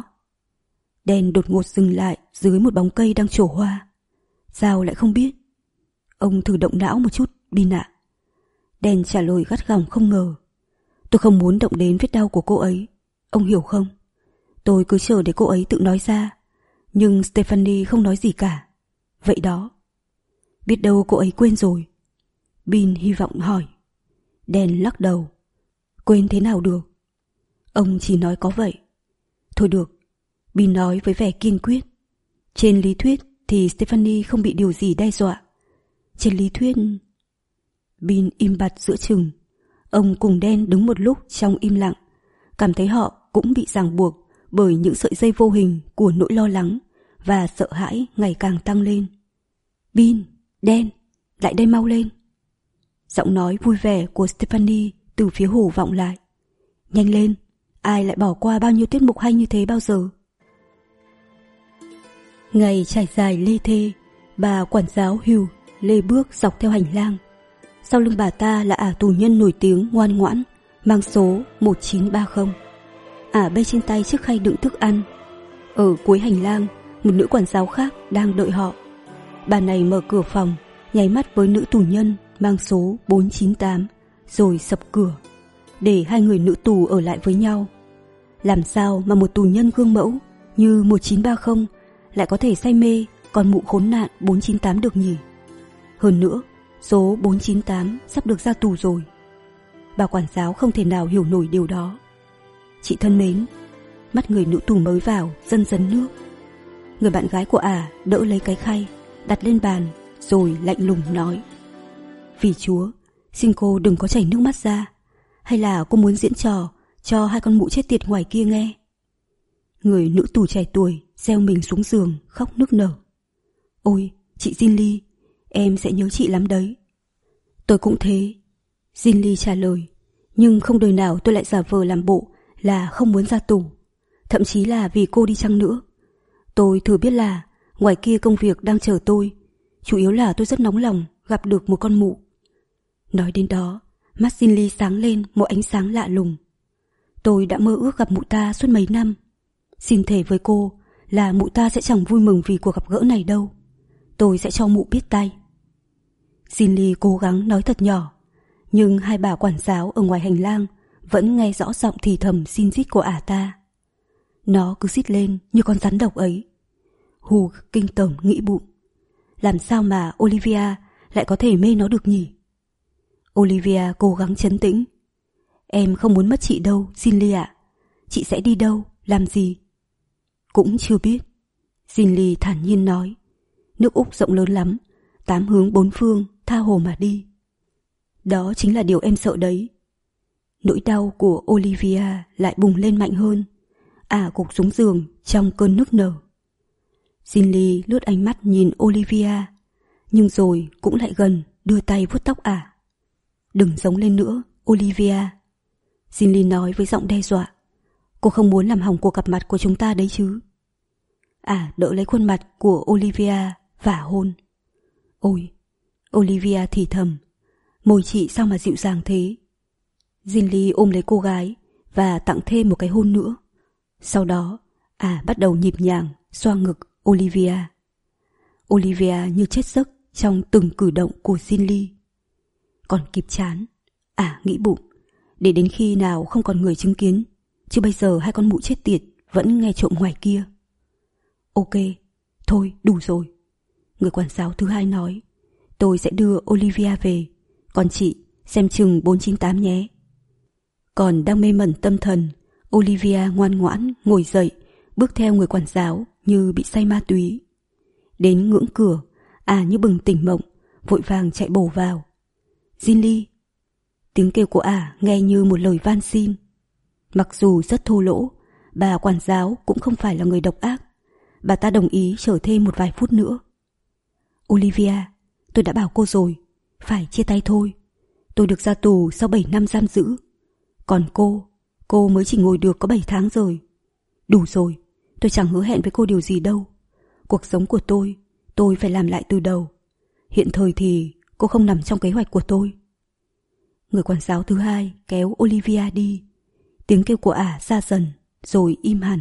Dan đột ngột dừng lại dưới một bóng cây đang trổ hoa. Sao lại không biết? Ông thử động não một chút, Bin ạ. Dan trả lời gắt gỏng không ngờ. Tôi không muốn động đến vết đau của cô ấy. Ông hiểu không? Tôi cứ chờ để cô ấy tự nói ra, nhưng Stephanie không nói gì cả. Vậy đó. Biết đâu cô ấy quên rồi. Bin hy vọng hỏi. Dan lắc đầu. Quên thế nào được? Ông chỉ nói có vậy. Thôi được, Bin nói với vẻ kiên quyết. Trên lý thuyết thì Stephanie không bị điều gì đe dọa. Trên lý thuyết... Bin im bặt giữa chừng. Ông cùng Dan đứng một lúc trong im lặng, cảm thấy họ cũng bị ràng buộc bởi những sợi dây vô hình của nỗi lo lắng và sợ hãi ngày càng tăng lên. Bin, Dan, lại đây mau lên. Giọng nói vui vẻ của Stephanie từ phía hồ vọng lại. Nhanh lên, ai lại bỏ qua bao nhiêu tiết mục hay như thế bao giờ. Ngày trải dài lê thê, bà quản giáo Hugh lê bước dọc theo hành lang. Sau lưng bà ta là ả tù nhân nổi tiếng ngoan ngoãn, mang số một chín ba không. Ả bê trên tay chiếc khay đựng thức ăn. Ở cuối hành lang, một nữ quản giáo khác đang đợi họ. Bà này mở cửa phòng, nháy mắt với nữ tù nhân mang số bốn chín tám, rồi sập cửa, để hai người nữ tù ở lại với nhau. Làm sao mà một tù nhân gương mẫu như một chín ba không lại có thể say mê con mụ khốn nạn bốn chín tám được nhỉ? Hơn nữa, số bốn chín tám sắp được ra tù rồi. Bà quản giáo không thể nào hiểu nổi điều đó. Chị thân mến, mắt người nữ tù mới vào dần dần nước. Người bạn gái của ả đỡ lấy cái khay, đặt lên bàn, rồi lạnh lùng nói. Vì Chúa, xin cô đừng có chảy nước mắt ra. Hay là cô muốn diễn trò cho hai con mụ chết tiệt ngoài kia nghe? Người nữ tù trẻ tuổi gieo mình xuống giường khóc nức nở. Ôi, chị Jinly, em sẽ nhớ chị lắm đấy. Tôi cũng thế, Jinly trả lời. Nhưng không đời nào tôi lại giả vờ làm bộ là không muốn ra tù, thậm chí là vì cô đi chăng nữa. Tôi thừa biết là ngoài kia công việc đang chờ tôi, chủ yếu là tôi rất nóng lòng gặp được một con mụ. Nói đến đó, mắt Jinly sáng lên một ánh sáng lạ lùng. Tôi đã mơ ước gặp mụ ta suốt mấy năm. Xin thề với cô là mụ ta sẽ chẳng vui mừng vì cuộc gặp gỡ này đâu. Tôi sẽ cho mụ biết tay. Jinly cố gắng nói thật nhỏ, nhưng hai bà quản giáo ở ngoài hành lang vẫn nghe rõ giọng thì thầm xin rít của ả ta. Nó cứ rít lên như con rắn độc ấy. Hugh kinh tởm nghĩ bụng. Làm sao mà Olivia lại có thể mê nó được nhỉ? Olivia cố gắng trấn tĩnh. Em không muốn mất chị đâu, Jinly ạ. Chị sẽ đi đâu, làm gì? Cũng chưa biết, Jinly thản nhiên nói. Nước Úc rộng lớn lắm, tám hướng bốn phương, tha hồ mà đi. Đó chính là điều em sợ đấy. Nỗi đau của Olivia lại bùng lên mạnh hơn. Ả gục xuống giường trong cơn nức nở. Jinly lướt ánh mắt nhìn Olivia, nhưng rồi cũng lại gần đưa tay vuốt tóc ả. Đừng giống lên nữa, Olivia, Jinly nói với giọng đe dọa. Cô không muốn làm hỏng cuộc gặp mặt của chúng ta đấy chứ? Ả đỡ lấy khuôn mặt của Olivia và hôn. Ôi, Olivia thì thầm, môi chị sao mà dịu dàng thế? Jinly ôm lấy cô gái và tặng thêm một cái hôn nữa. Sau đó, Ả bắt đầu nhịp nhàng xoa ngực Olivia. Olivia như chết giấc trong từng cử động của Jinly. Còn kịp chán, Ả nghĩ bụng, để đến khi nào không còn người chứng kiến, chứ bây giờ hai con mụ chết tiệt vẫn nghe trộm ngoài kia. Ok, thôi đủ rồi. Người quản giáo thứ hai nói, tôi sẽ đưa Olivia về, còn chị xem chừng bốn chín tám nhé. Còn đang mê mẩn tâm thần, Olivia ngoan ngoãn ngồi dậy, bước theo người quản giáo như bị say ma túy. Đến ngưỡng cửa, à như bừng tỉnh mộng, vội vàng chạy bổ vào. Jinly! Tiếng kêu của ả nghe như một lời van xin. Mặc dù rất thô lỗ, bà quản giáo cũng không phải là người độc ác. Bà ta đồng ý chờ thêm một vài phút nữa. Olivia, tôi đã bảo cô rồi, phải chia tay thôi. Tôi được ra tù sau bảy năm giam giữ. Còn cô, cô mới chỉ ngồi được có bảy tháng rồi. Đủ rồi, tôi chẳng hứa hẹn với cô điều gì đâu. Cuộc sống của tôi, tôi phải làm lại từ đầu. Hiện thời thì cô không nằm trong kế hoạch của tôi. Người quản giáo thứ hai kéo Olivia đi. Tiếng kêu của ả xa dần, rồi im hẳn.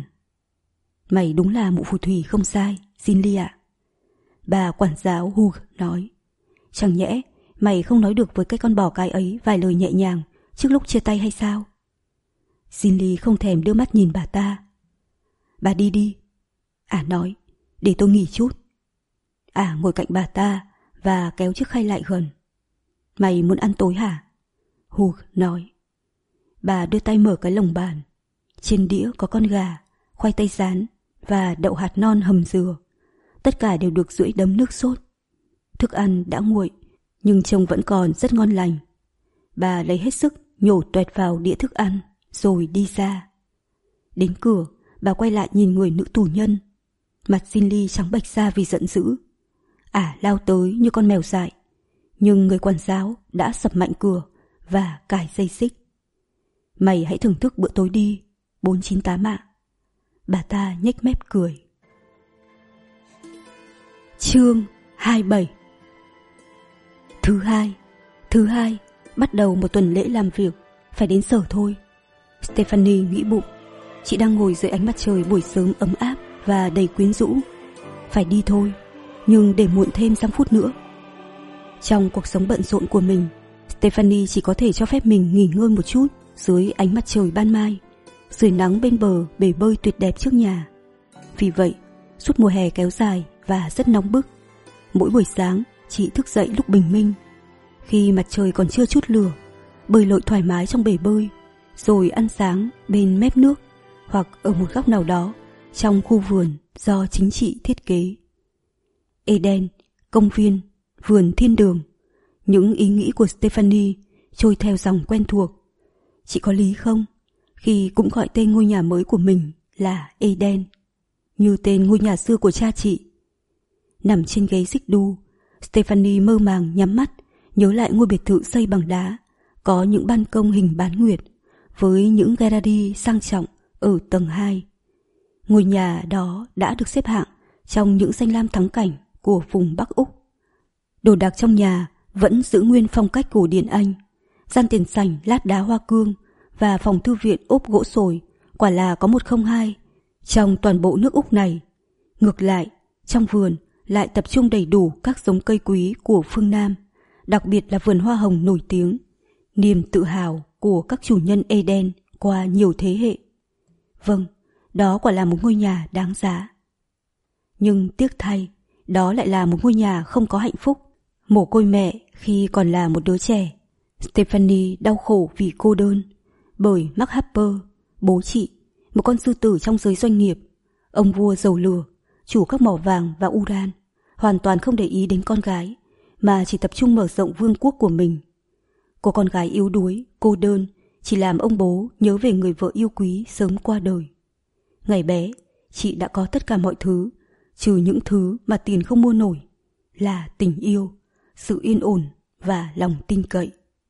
Mày đúng là mụ phù thủy không sai, Jinly ạ. Bà quản giáo Hugh nói. Chẳng nhẽ mày không nói được với cái con bò cái ấy vài lời nhẹ nhàng trước lúc chia tay hay sao? Jinly không thèm đưa mắt nhìn bà ta. Bà đi đi. Ả nói, để tôi nghỉ chút. Ả ngồi cạnh bà ta và kéo chiếc khay lại gần. Mày muốn ăn tối hả? Hugh nói. Bà đưa tay mở cái lồng bàn. Trên đĩa có con gà, khoai tây rán và đậu hạt non hầm dừa. Tất cả đều được rưỡi đấm nước sốt. Thức ăn đã nguội, nhưng trông vẫn còn rất ngon lành. Bà lấy hết sức nhổ toẹt vào đĩa thức ăn, rồi đi ra. Đến cửa, bà quay lại nhìn người nữ tù nhân. Mặt Cindy trắng bệch ra vì giận dữ. Ả lao tới như con mèo dại, nhưng người quản giáo đã sập mạnh cửa và cài dây xích. Mày hãy thưởng thức bữa tối đi, bốn chín tám ạ. Bà ta nhếch mép cười. Chương hai mươi bảy. Thứ hai, thứ hai, bắt đầu một tuần lễ làm việc, phải đến sở thôi. Stephanie nghĩ bụng. Chị đang ngồi dưới ánh mặt trời buổi sớm ấm áp và đầy quyến rũ. Phải đi thôi, nhưng để muộn thêm năm phút nữa. Trong cuộc sống bận rộn của mình, Stephanie chỉ có thể cho phép mình nghỉ ngơi một chút dưới ánh mặt trời ban mai, dưới nắng bên bờ bể bơi tuyệt đẹp trước nhà. Vì vậy, suốt mùa hè kéo dài và rất nóng bức, mỗi buổi sáng chị thức dậy lúc bình minh, khi mặt trời còn chưa chút lửa, bơi lội thoải mái trong bể bơi, rồi ăn sáng bên mép nước hoặc ở một góc nào đó trong khu vườn do chính chị thiết kế. Eden, công viên, vườn thiên đường, những ý nghĩ của Stephanie trôi theo dòng quen thuộc. Chị có lý không khi cũng gọi tên ngôi nhà mới của mình là Eden, như tên ngôi nhà xưa của cha chị. Nằm trên ghế xích đu, Stephanie mơ màng nhắm mắt nhớ lại ngôi biệt thự xây bằng đá, có những ban công hình bán nguyệt với những gallery sang trọng ở tầng hai. Ngôi nhà đó đã được xếp hạng trong những danh lam thắng cảnh của vùng Bắc Úc. Đồ đạc trong nhà vẫn giữ nguyên phong cách cổ điển Anh. Gian tiền sảnh lát đá hoa cương và phòng thư viện ốp gỗ sồi quả là có một không hai trong toàn bộ nước Úc này. Ngược lại, trong vườn lại tập trung đầy đủ các giống cây quý của phương Nam, đặc biệt là vườn hoa hồng nổi tiếng, niềm tự hào của các chủ nhân Eden qua nhiều thế hệ. Vâng, đó quả là một ngôi nhà đáng giá. Nhưng tiếc thay, đó lại là một ngôi nhà không có hạnh phúc. Mồ côi mẹ khi còn là một đứa trẻ, Stephanie đau khổ vì cô đơn, bởi Mark Harper, bố chị, một con sư tử trong giới doanh nghiệp, ông vua dầu lửa, chủ các mỏ vàng và uran, hoàn toàn không để ý đến con gái, mà chỉ tập trung mở rộng vương quốc của mình. Cô con gái yếu đuối, cô đơn, chỉ làm ông bố nhớ về người vợ yêu quý sớm qua đời. Ngày bé, chị đã có tất cả mọi thứ, trừ những thứ mà tiền không mua nổi, là tình yêu, sự yên ổn và lòng tin cậy.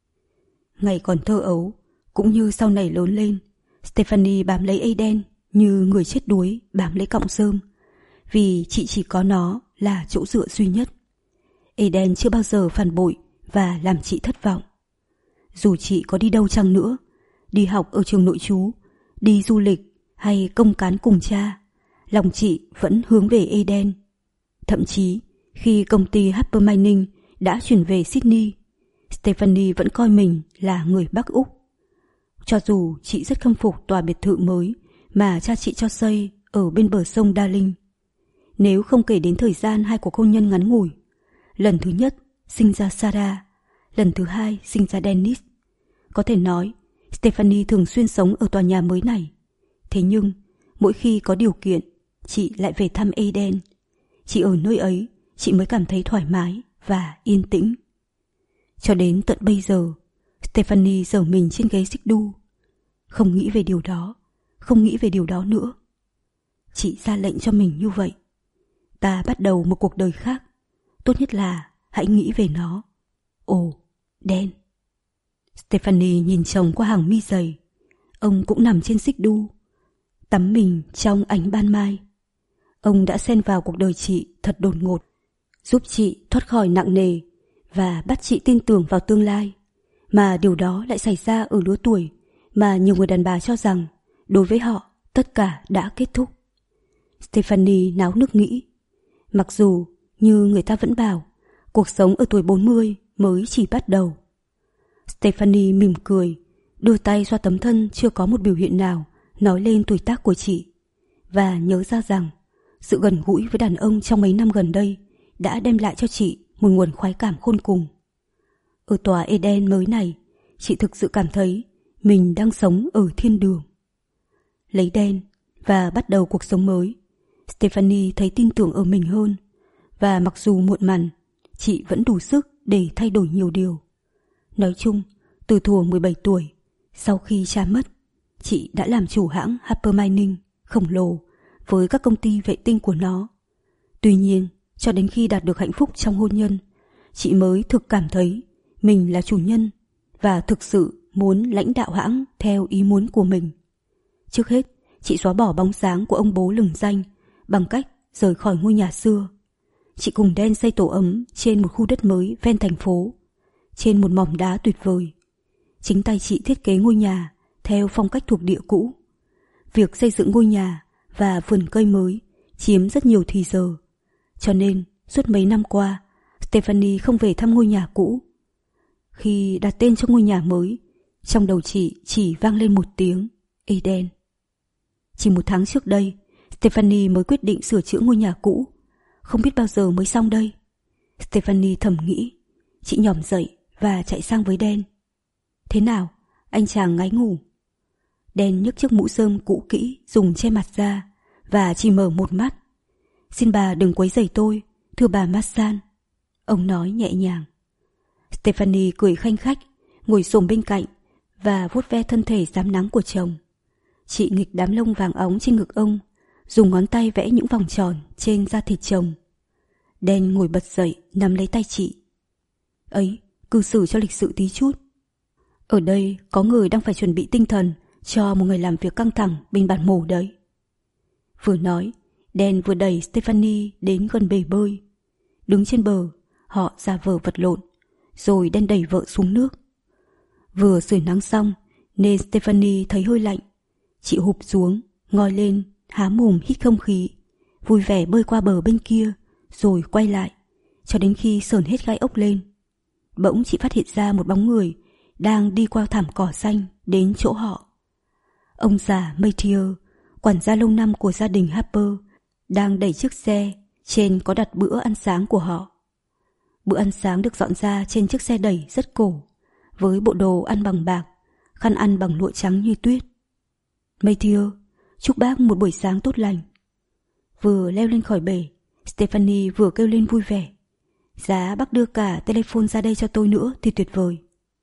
Ngày còn thơ ấu, cũng như sau này lớn lên, Stephanie bám lấy Eden như người chết đuối bám lấy cọng rơm, vì chị chỉ có nó là chỗ dựa duy nhất. Eden chưa bao giờ phản bội và làm chị thất vọng. Dù chị có đi đâu chăng nữa, đi học ở trường nội trú, đi du lịch hay công cán cùng cha, lòng chị vẫn hướng về Eden. Thậm chí, khi công ty Harper Mining đã chuyển về Sydney, Stephanie vẫn coi mình là người Bắc Úc. Cho dù chị rất khâm phục tòa biệt thự mới mà cha chị cho xây ở bên bờ sông Darling. Nếu không kể đến thời gian hai cuộc hôn nhân ngắn ngủi, lần thứ nhất sinh ra Sarah, lần thứ hai sinh ra Dennis, có thể nói Stephanie thường xuyên sống ở tòa nhà mới này. Thế nhưng, mỗi khi có điều kiện, chị lại về thăm Eden. Chỉ ở nơi ấy, chị mới cảm thấy thoải mái và yên tĩnh. Cho đến tận bây giờ, Stephanie giở mình trên ghế xích đu. Không nghĩ về điều đó, không nghĩ về điều đó nữa. Chị ra lệnh cho mình như vậy. Ta bắt đầu một cuộc đời khác. Tốt nhất là hãy nghĩ về nó. Ồ, Dan. Stephanie nhìn chồng qua hàng mi dày. Ông cũng nằm trên xích đu, tắm mình trong ánh ban mai. Ông đã xen vào cuộc đời chị thật đột ngột, giúp chị thoát khỏi nặng nề và bắt chị tin tưởng vào tương lai. Mà điều đó lại xảy ra ở lứa tuổi mà nhiều người đàn bà cho rằng đối với họ tất cả đã kết thúc. Stephanie náo nức nghĩ. Mặc dù như người ta vẫn bảo, cuộc sống ở tuổi bốn mươi mới chỉ bắt đầu. Stephanie mỉm cười, đưa tay xoa tấm thân chưa có một biểu hiện nào nói lên tuổi tác của chị. và nhớ ra rằng sự gần gũi với đàn ông trong mấy năm gần đây đã đem lại cho chị một nguồn khoái cảm khôn cùng. Ở tòa Eden mới này, chị thực sự cảm thấy mình đang sống ở thiên đường. Lấy Dan và bắt đầu cuộc sống mới, Stephanie thấy tin tưởng ở mình hơn, và mặc dù muộn màng, chị vẫn đủ sức để thay đổi nhiều điều. Nói chung, từ thuở mười bảy tuổi, sau khi cha mất, chị đã làm chủ hãng Harper Mining khổng lồ với các công ty vệ tinh của nó. Tuy nhiên, cho đến khi đạt được hạnh phúc trong hôn nhân, chị mới thực cảm thấy mình là chủ nhân và thực sự muốn lãnh đạo hãng theo ý muốn của mình. Trước hết, chị xóa bỏ bóng dáng của ông bố lừng danh bằng cách rời khỏi ngôi nhà xưa. Chị cùng Dan xây tổ ấm trên một khu đất mới ven thành phố, trên một mỏm đá tuyệt vời. Chính tay chị thiết kế ngôi nhà theo phong cách thuộc địa cũ. Việc xây dựng ngôi nhà và vườn cây mới chiếm rất nhiều thì giờ, cho nên suốt mấy năm qua Stephanie không về thăm ngôi nhà cũ. Khi đặt tên cho ngôi nhà mới, trong đầu chị chỉ vang lên một tiếng Eden. Chỉ một tháng trước đây, Stephanie mới quyết định sửa chữa ngôi nhà cũ. Không biết bao giờ mới xong đây. Stephanie thầm nghĩ. Chị nhỏm dậy và chạy sang với Dan. Thế nào? Anh chàng ngáy ngủ. Dan nhấc chiếc mũ rơm cũ kỹ dùng che mặt ra và chỉ mở một mắt. Xin bà đừng quấy rầy tôi, thưa bà Massan. Ông nói nhẹ nhàng. Stephanie cười khanh khách, ngồi xổm bên cạnh và vuốt ve thân thể rám nắng của chồng. Chị nghịch đám lông vàng óng trên ngực ông, dùng ngón tay vẽ những vòng tròn trên da thịt chồng. Dan ngồi bật dậy nắm lấy tay chị. Ấy, cư xử cho lịch sự tí chút. Ở đây có người đang phải chuẩn bị tinh thần cho một ngày làm việc căng thẳng bên bàn mổ đấy. Vừa nói, Dan vừa đẩy Stephanie đến gần bể bơi. Đứng trên bờ, họ giả vờ vật lộn, rồi Dan đẩy vợ xuống nước. Vừa sưởi nắng xong nên Stephanie thấy hơi lạnh. Chị hụp xuống, ngoi lên, há mồm hít không khí, vui vẻ bơi qua bờ bên kia, rồi quay lại, cho đến khi sờn hết gai ốc lên. Bỗng chị phát hiện ra một bóng người đang đi qua thảm cỏ xanh đến chỗ họ. Ông già Matthew, quản gia lâu năm của gia đình Harper, đang đẩy chiếc xe, trên có đặt bữa ăn sáng của họ. Bữa ăn sáng được dọn ra trên chiếc xe đẩy rất cổ, với bộ đồ ăn bằng bạc, khăn ăn bằng lụa trắng như tuyết. Matthew, chúc bác một buổi sáng tốt lành. Vừa leo lên khỏi bể, Stephanie vừa kêu lên vui vẻ. Giá bác đưa cả telephone ra đây cho tôi nữa thì tuyệt vời.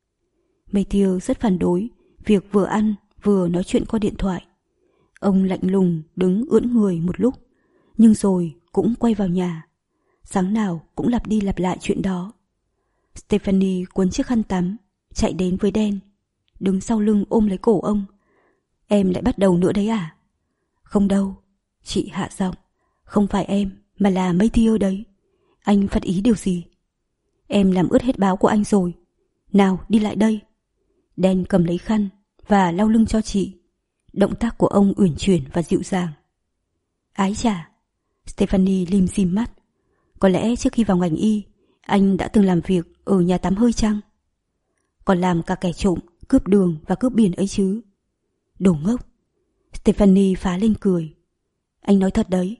Matthew rất phản đối việc vừa ăn vừa nói chuyện qua điện thoại. Ông lạnh lùng đứng ưỡn người một lúc, nhưng rồi cũng quay vào nhà. Sáng nào cũng lặp đi lặp lại chuyện đó. Stephanie cuốn chiếc khăn tắm, chạy đến với Dan, đứng sau lưng ôm lấy cổ ông. Em lại bắt đầu nữa đấy à? Không đâu, chị hạ giọng. Không phải em, mà là Matthew đấy. Anh phật ý điều gì? Em làm ướt hết báo của anh rồi. Nào, đi lại đây. Dan cầm lấy khăn và lau lưng cho chị. Động tác của ông uyển chuyển và dịu dàng. Ái chà, Stephanie lim dim mắt. Có lẽ trước khi vào ngành y, anh đã từng làm việc ở nhà tắm hơi chăng? Còn làm cả kẻ trộm, cướp đường và cướp biển ấy chứ. Đồ ngốc. Stephanie phá lên cười. Anh nói thật đấy.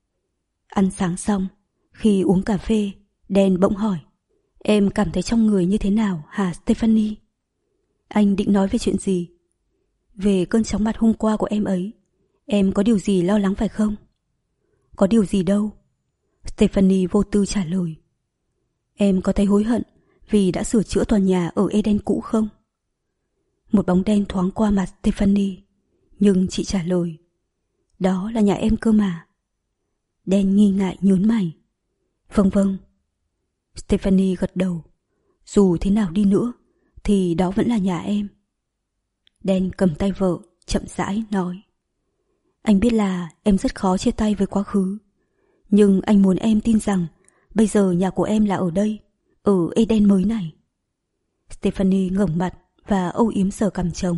Ăn sáng xong, khi uống cà phê, Dan bỗng hỏi. Em cảm thấy trong người như thế nào hả Stephanie? Anh định nói về chuyện gì? Về cơn chóng mặt hôm qua của em ấy. Em có điều gì lo lắng phải không? Có điều gì đâu. Stephanie vô tư trả lời. Em có thấy hối hận vì đã sửa chữa tòa nhà ở Eden cũ không? Một bóng đen thoáng qua mặt Stephanie, nhưng chị trả lời. Đó là nhà em cơ mà. Dan nghi ngại nhướng mày. Vâng vâng. Stephanie gật đầu. Dù thế nào đi nữa thì đó vẫn là nhà em. Dan cầm tay vợ, chậm rãi nói. Anh biết là em rất khó chia tay với quá khứ, nhưng anh muốn em tin rằng bây giờ nhà của em là ở đây, ở Eden mới này. Stephanie ngẩng mặt và âu yếm sờ cằm chồng.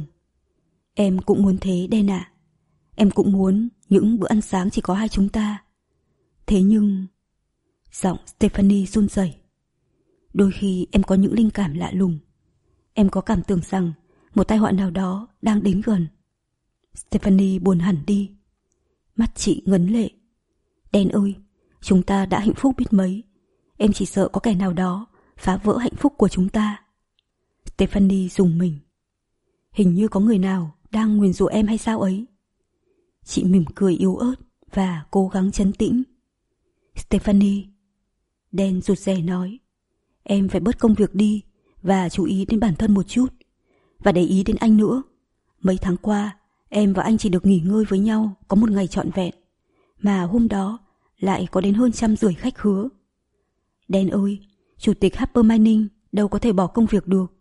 Em cũng muốn thế Dan ạ. Em cũng muốn những bữa ăn sáng chỉ có hai chúng ta. Thế nhưng... Giọng Stephanie run rẩy. Đôi khi em có những linh cảm lạ lùng. Em có cảm tưởng rằng một tai họa nào đó đang đến gần. Stephanie buồn hẳn đi. Mắt chị ngấn lệ. Dan ơi, chúng ta đã hạnh phúc biết mấy. Em chỉ sợ có kẻ nào đó phá vỡ hạnh phúc của chúng ta. Stephanie rùng mình. Hình như có người nào đang nguyền rủa em hay sao ấy. Chị mỉm cười yếu ớt và cố gắng trấn tĩnh. Stephanie, Dan rụt rè nói, em phải bớt công việc đi và chú ý đến bản thân một chút. Và để ý đến anh nữa. Mấy tháng qua, em và anh chỉ được nghỉ ngơi với nhau có một ngày trọn vẹn. Mà hôm đó lại có đến hơn trăm rưỡi khách khứa. Dan ơi, chủ tịch Harper Mining đâu có thể bỏ công việc được.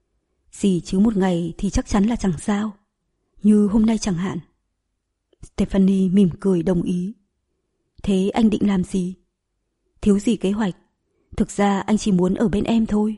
Gì chứ một ngày thì chắc chắn là chẳng sao. Như hôm nay chẳng hạn. Stephanie mỉm cười đồng ý. Thế anh định làm gì? Thiếu gì kế hoạch. Thực ra anh chỉ muốn ở bên em thôi.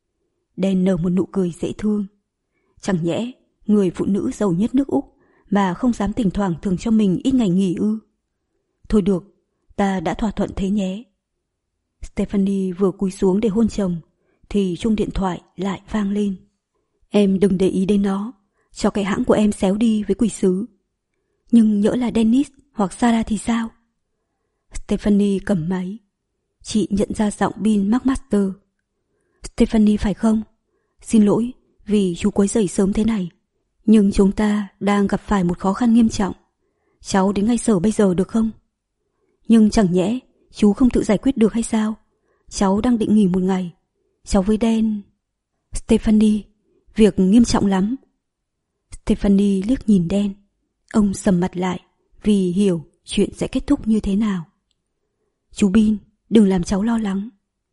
Dan nở một nụ cười dễ thương. Chẳng nhẽ người phụ nữ giàu nhất nước Úc mà không dám thỉnh thoảng thường cho mình ít ngày nghỉ ư? Thôi được, ta đã thỏa thuận thế nhé. Stephanie vừa cúi xuống để hôn chồng thì chuông điện thoại lại vang lên. Em đừng để ý đến nó, cho cái hãng của em xéo đi với quỷ sứ. Nhưng nhỡ là Dennis hoặc Sarah thì sao? Stephanie cầm máy. Chị nhận ra giọng Bill McMaster. Stephanie phải không? Xin lỗi vì chú quấy rầy sớm thế này. Nhưng chúng ta đang gặp phải một khó khăn nghiêm trọng. Cháu đến ngay sở bây giờ được không? Nhưng chẳng nhẽ chú không tự giải quyết được hay sao? Cháu đang định nghỉ một ngày. Cháu với Dan... Stephanie, việc nghiêm trọng lắm. Stephanie liếc nhìn Dan. Ông sầm mặt lại vì hiểu chuyện sẽ kết thúc như thế nào. Chú Bill, đừng làm cháu lo lắng.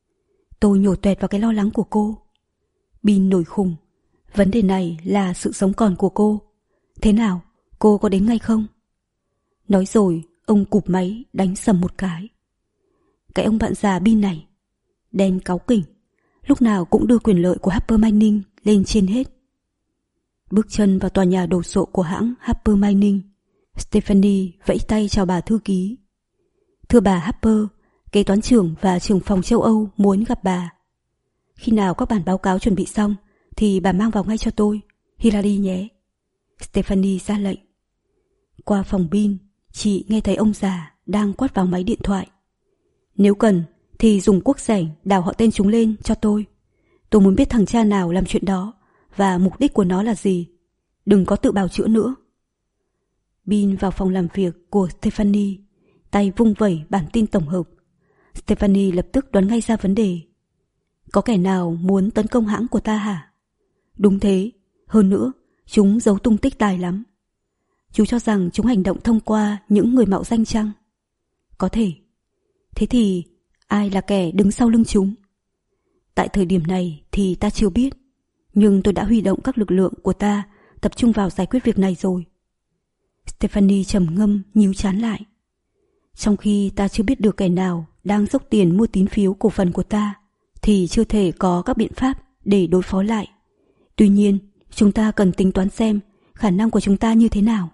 Tôi nhổ toẹt vào cái lo lắng của cô. Bill nổi khùng. Vấn đề này là sự sống còn của cô. Thế nào, cô có đến ngay không? Nói rồi, ông cụp máy đánh sầm một cái. Cái ông bạn già Bill này. Dan cáu kỉnh. Lúc nào cũng đưa quyền lợi của Harper Mining lên trên hết. Bước chân vào tòa nhà đồ sộ của hãng Harper Mining, Stephanie vẫy tay chào bà thư ký. Thưa bà Harper, kế toán trưởng và trưởng phòng châu Âu muốn gặp bà. Khi nào các bản báo cáo chuẩn bị xong thì bà mang vào ngay cho tôi, Hillary nhé. Stephanie ra lệnh. Qua phòng Bill, chị nghe thấy ông già đang quát vào máy điện thoại. Nếu cần thì dùng quốc sẻng đào họ tên chúng lên cho tôi. Tôi muốn biết thằng cha nào làm chuyện đó và mục đích của nó là gì. Đừng có tự bào chữa nữa. Bill vào phòng làm việc của Stephanie, tay vung vẩy bản tin tổng hợp. Stephanie lập tức đoán ngay ra vấn đề. Có kẻ nào muốn tấn công hãng của ta hả? Đúng thế, hơn nữa, chúng giấu tung tích tài lắm. Chú cho rằng chúng hành động thông qua những người mạo danh chăng? Có thể. Thế thì ai là kẻ đứng sau lưng chúng? Tại thời điểm này thì ta chưa biết, nhưng tôi đã huy động các lực lượng của ta tập trung vào giải quyết việc này rồi. Stephanie trầm ngâm nhíu trán lại. Trong khi ta chưa biết được kẻ nào đang dốc tiền mua tín phiếu cổ phần của ta, thì chưa thể có các biện pháp để đối phó lại. Tuy nhiên, chúng ta cần tính toán xem khả năng của chúng ta như thế nào.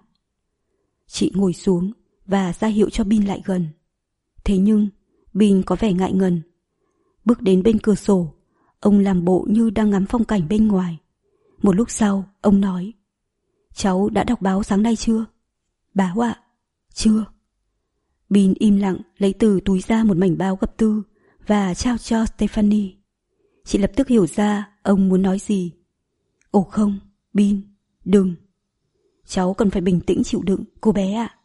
Chị ngồi xuống và ra hiệu cho Bill lại gần. Thế nhưng, Bill có vẻ ngại ngần. Bước đến bên cửa sổ, ông làm bộ như đang ngắm phong cảnh bên ngoài. Một lúc sau, ông nói: Cháu đã đọc báo sáng nay chưa? Báo ạ? Chưa. Bill im lặng lấy từ túi ra một mảnh báo gập tư và trao cho Stephanie. Chị lập tức hiểu ra ông muốn nói gì. Ồ không, Bill, đừng. Cháu cần phải bình tĩnh chịu đựng, cô bé ạ.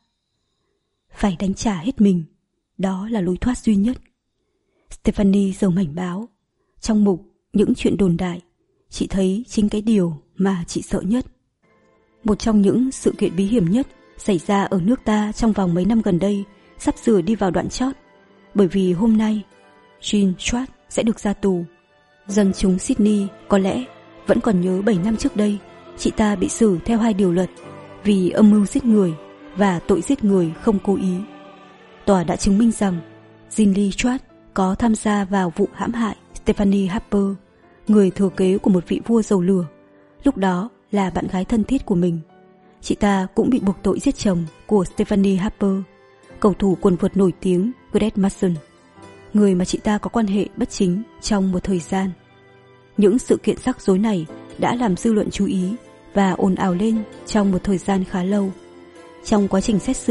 Phải đánh trả hết mình, đó là lối thoát duy nhất. Stephanie giơ mảnh báo. Trong mục những chuyện đồn đại, chị thấy chính cái điều mà chị sợ nhất. Một trong những sự kiện bí hiểm nhất xảy ra ở nước ta trong vòng mấy năm gần đây sắp sửa đi vào đoạn chót, bởi vì hôm nay Jean Schwartz sẽ được ra tù. Dân chúng Sydney có lẽ vẫn còn nhớ bảy năm trước đây chị ta bị xử theo hai điều luật vì âm mưu giết người và tội giết người không cố ý. Tòa đã chứng minh rằng Jean Lee Schwartz có tham gia vào vụ hãm hại Stephanie Harper, người thừa kế của một vị vua dầu lửa, lúc đó là bạn gái thân thiết của mình. Chị ta cũng bị buộc tội giết chồng của Stephanie Harper, cầu thủ quần vợt nổi tiếng Greg Mason, người mà chị ta có quan hệ bất chính trong một thời gian. Những sự kiện rắc rối này đã làm dư luận chú ý và ồn ào lên trong một thời gian khá lâu. Trong quá trình xét xử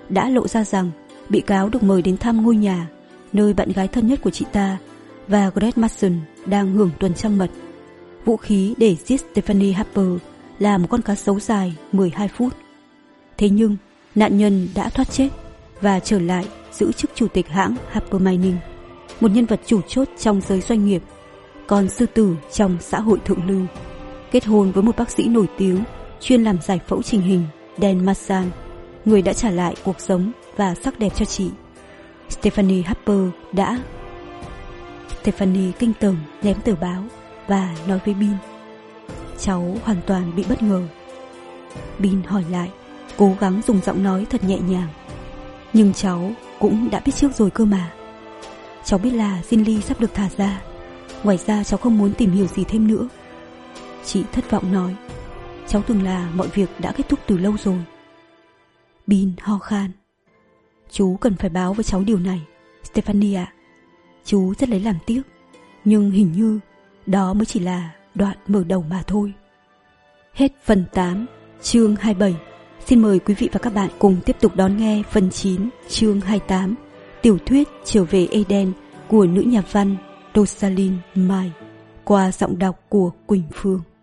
đã lộ ra rằng bị cáo được mời đến thăm ngôi nhà nơi bạn gái thân nhất của chị ta và Greg Mason đang hưởng tuần trăng mật. Vũ khí để giết Stephanie Harper là một con cá sấu dài mười hai phút. Thế nhưng nạn nhân đã thoát chết và trở lại giữ chức chủ tịch hãng Harper Mining, một nhân vật chủ chốt trong giới doanh nghiệp, còn sư tử trong xã hội thượng lưu, kết hôn với một bác sĩ nổi tiếng chuyên làm giải phẫu chỉnh hình, Dan Marsan, người đã trả lại cuộc sống và sắc đẹp cho chị. Stephanie Harper đã... Stephanie kinh tởm ném tờ báo và nói với Bin. Cháu hoàn toàn bị bất ngờ. Bin hỏi lại, cố gắng dùng giọng nói thật nhẹ nhàng. Nhưng cháu cũng đã biết trước rồi cơ mà. Cháu biết là Zinli sắp được thả ra. Ngoài ra cháu không muốn tìm hiểu gì thêm nữa. Chị thất vọng nói, cháu tưởng là mọi việc đã kết thúc từ lâu rồi. Bin ho khan. Chú cần phải báo với cháu điều này, Stephanie ạ. Chú rất lấy làm tiếc, nhưng hình như đó mới chỉ là đoạn mở đầu mà thôi. Hết phần tám, chương hai mươi bảy. Xin mời quý vị và các bạn cùng tiếp tục đón nghe phần chín, chương hai mươi tám, tiểu thuyết Trở về Eden của nữ nhà văn Rosalind May qua giọng đọc của Quỳnh Phương.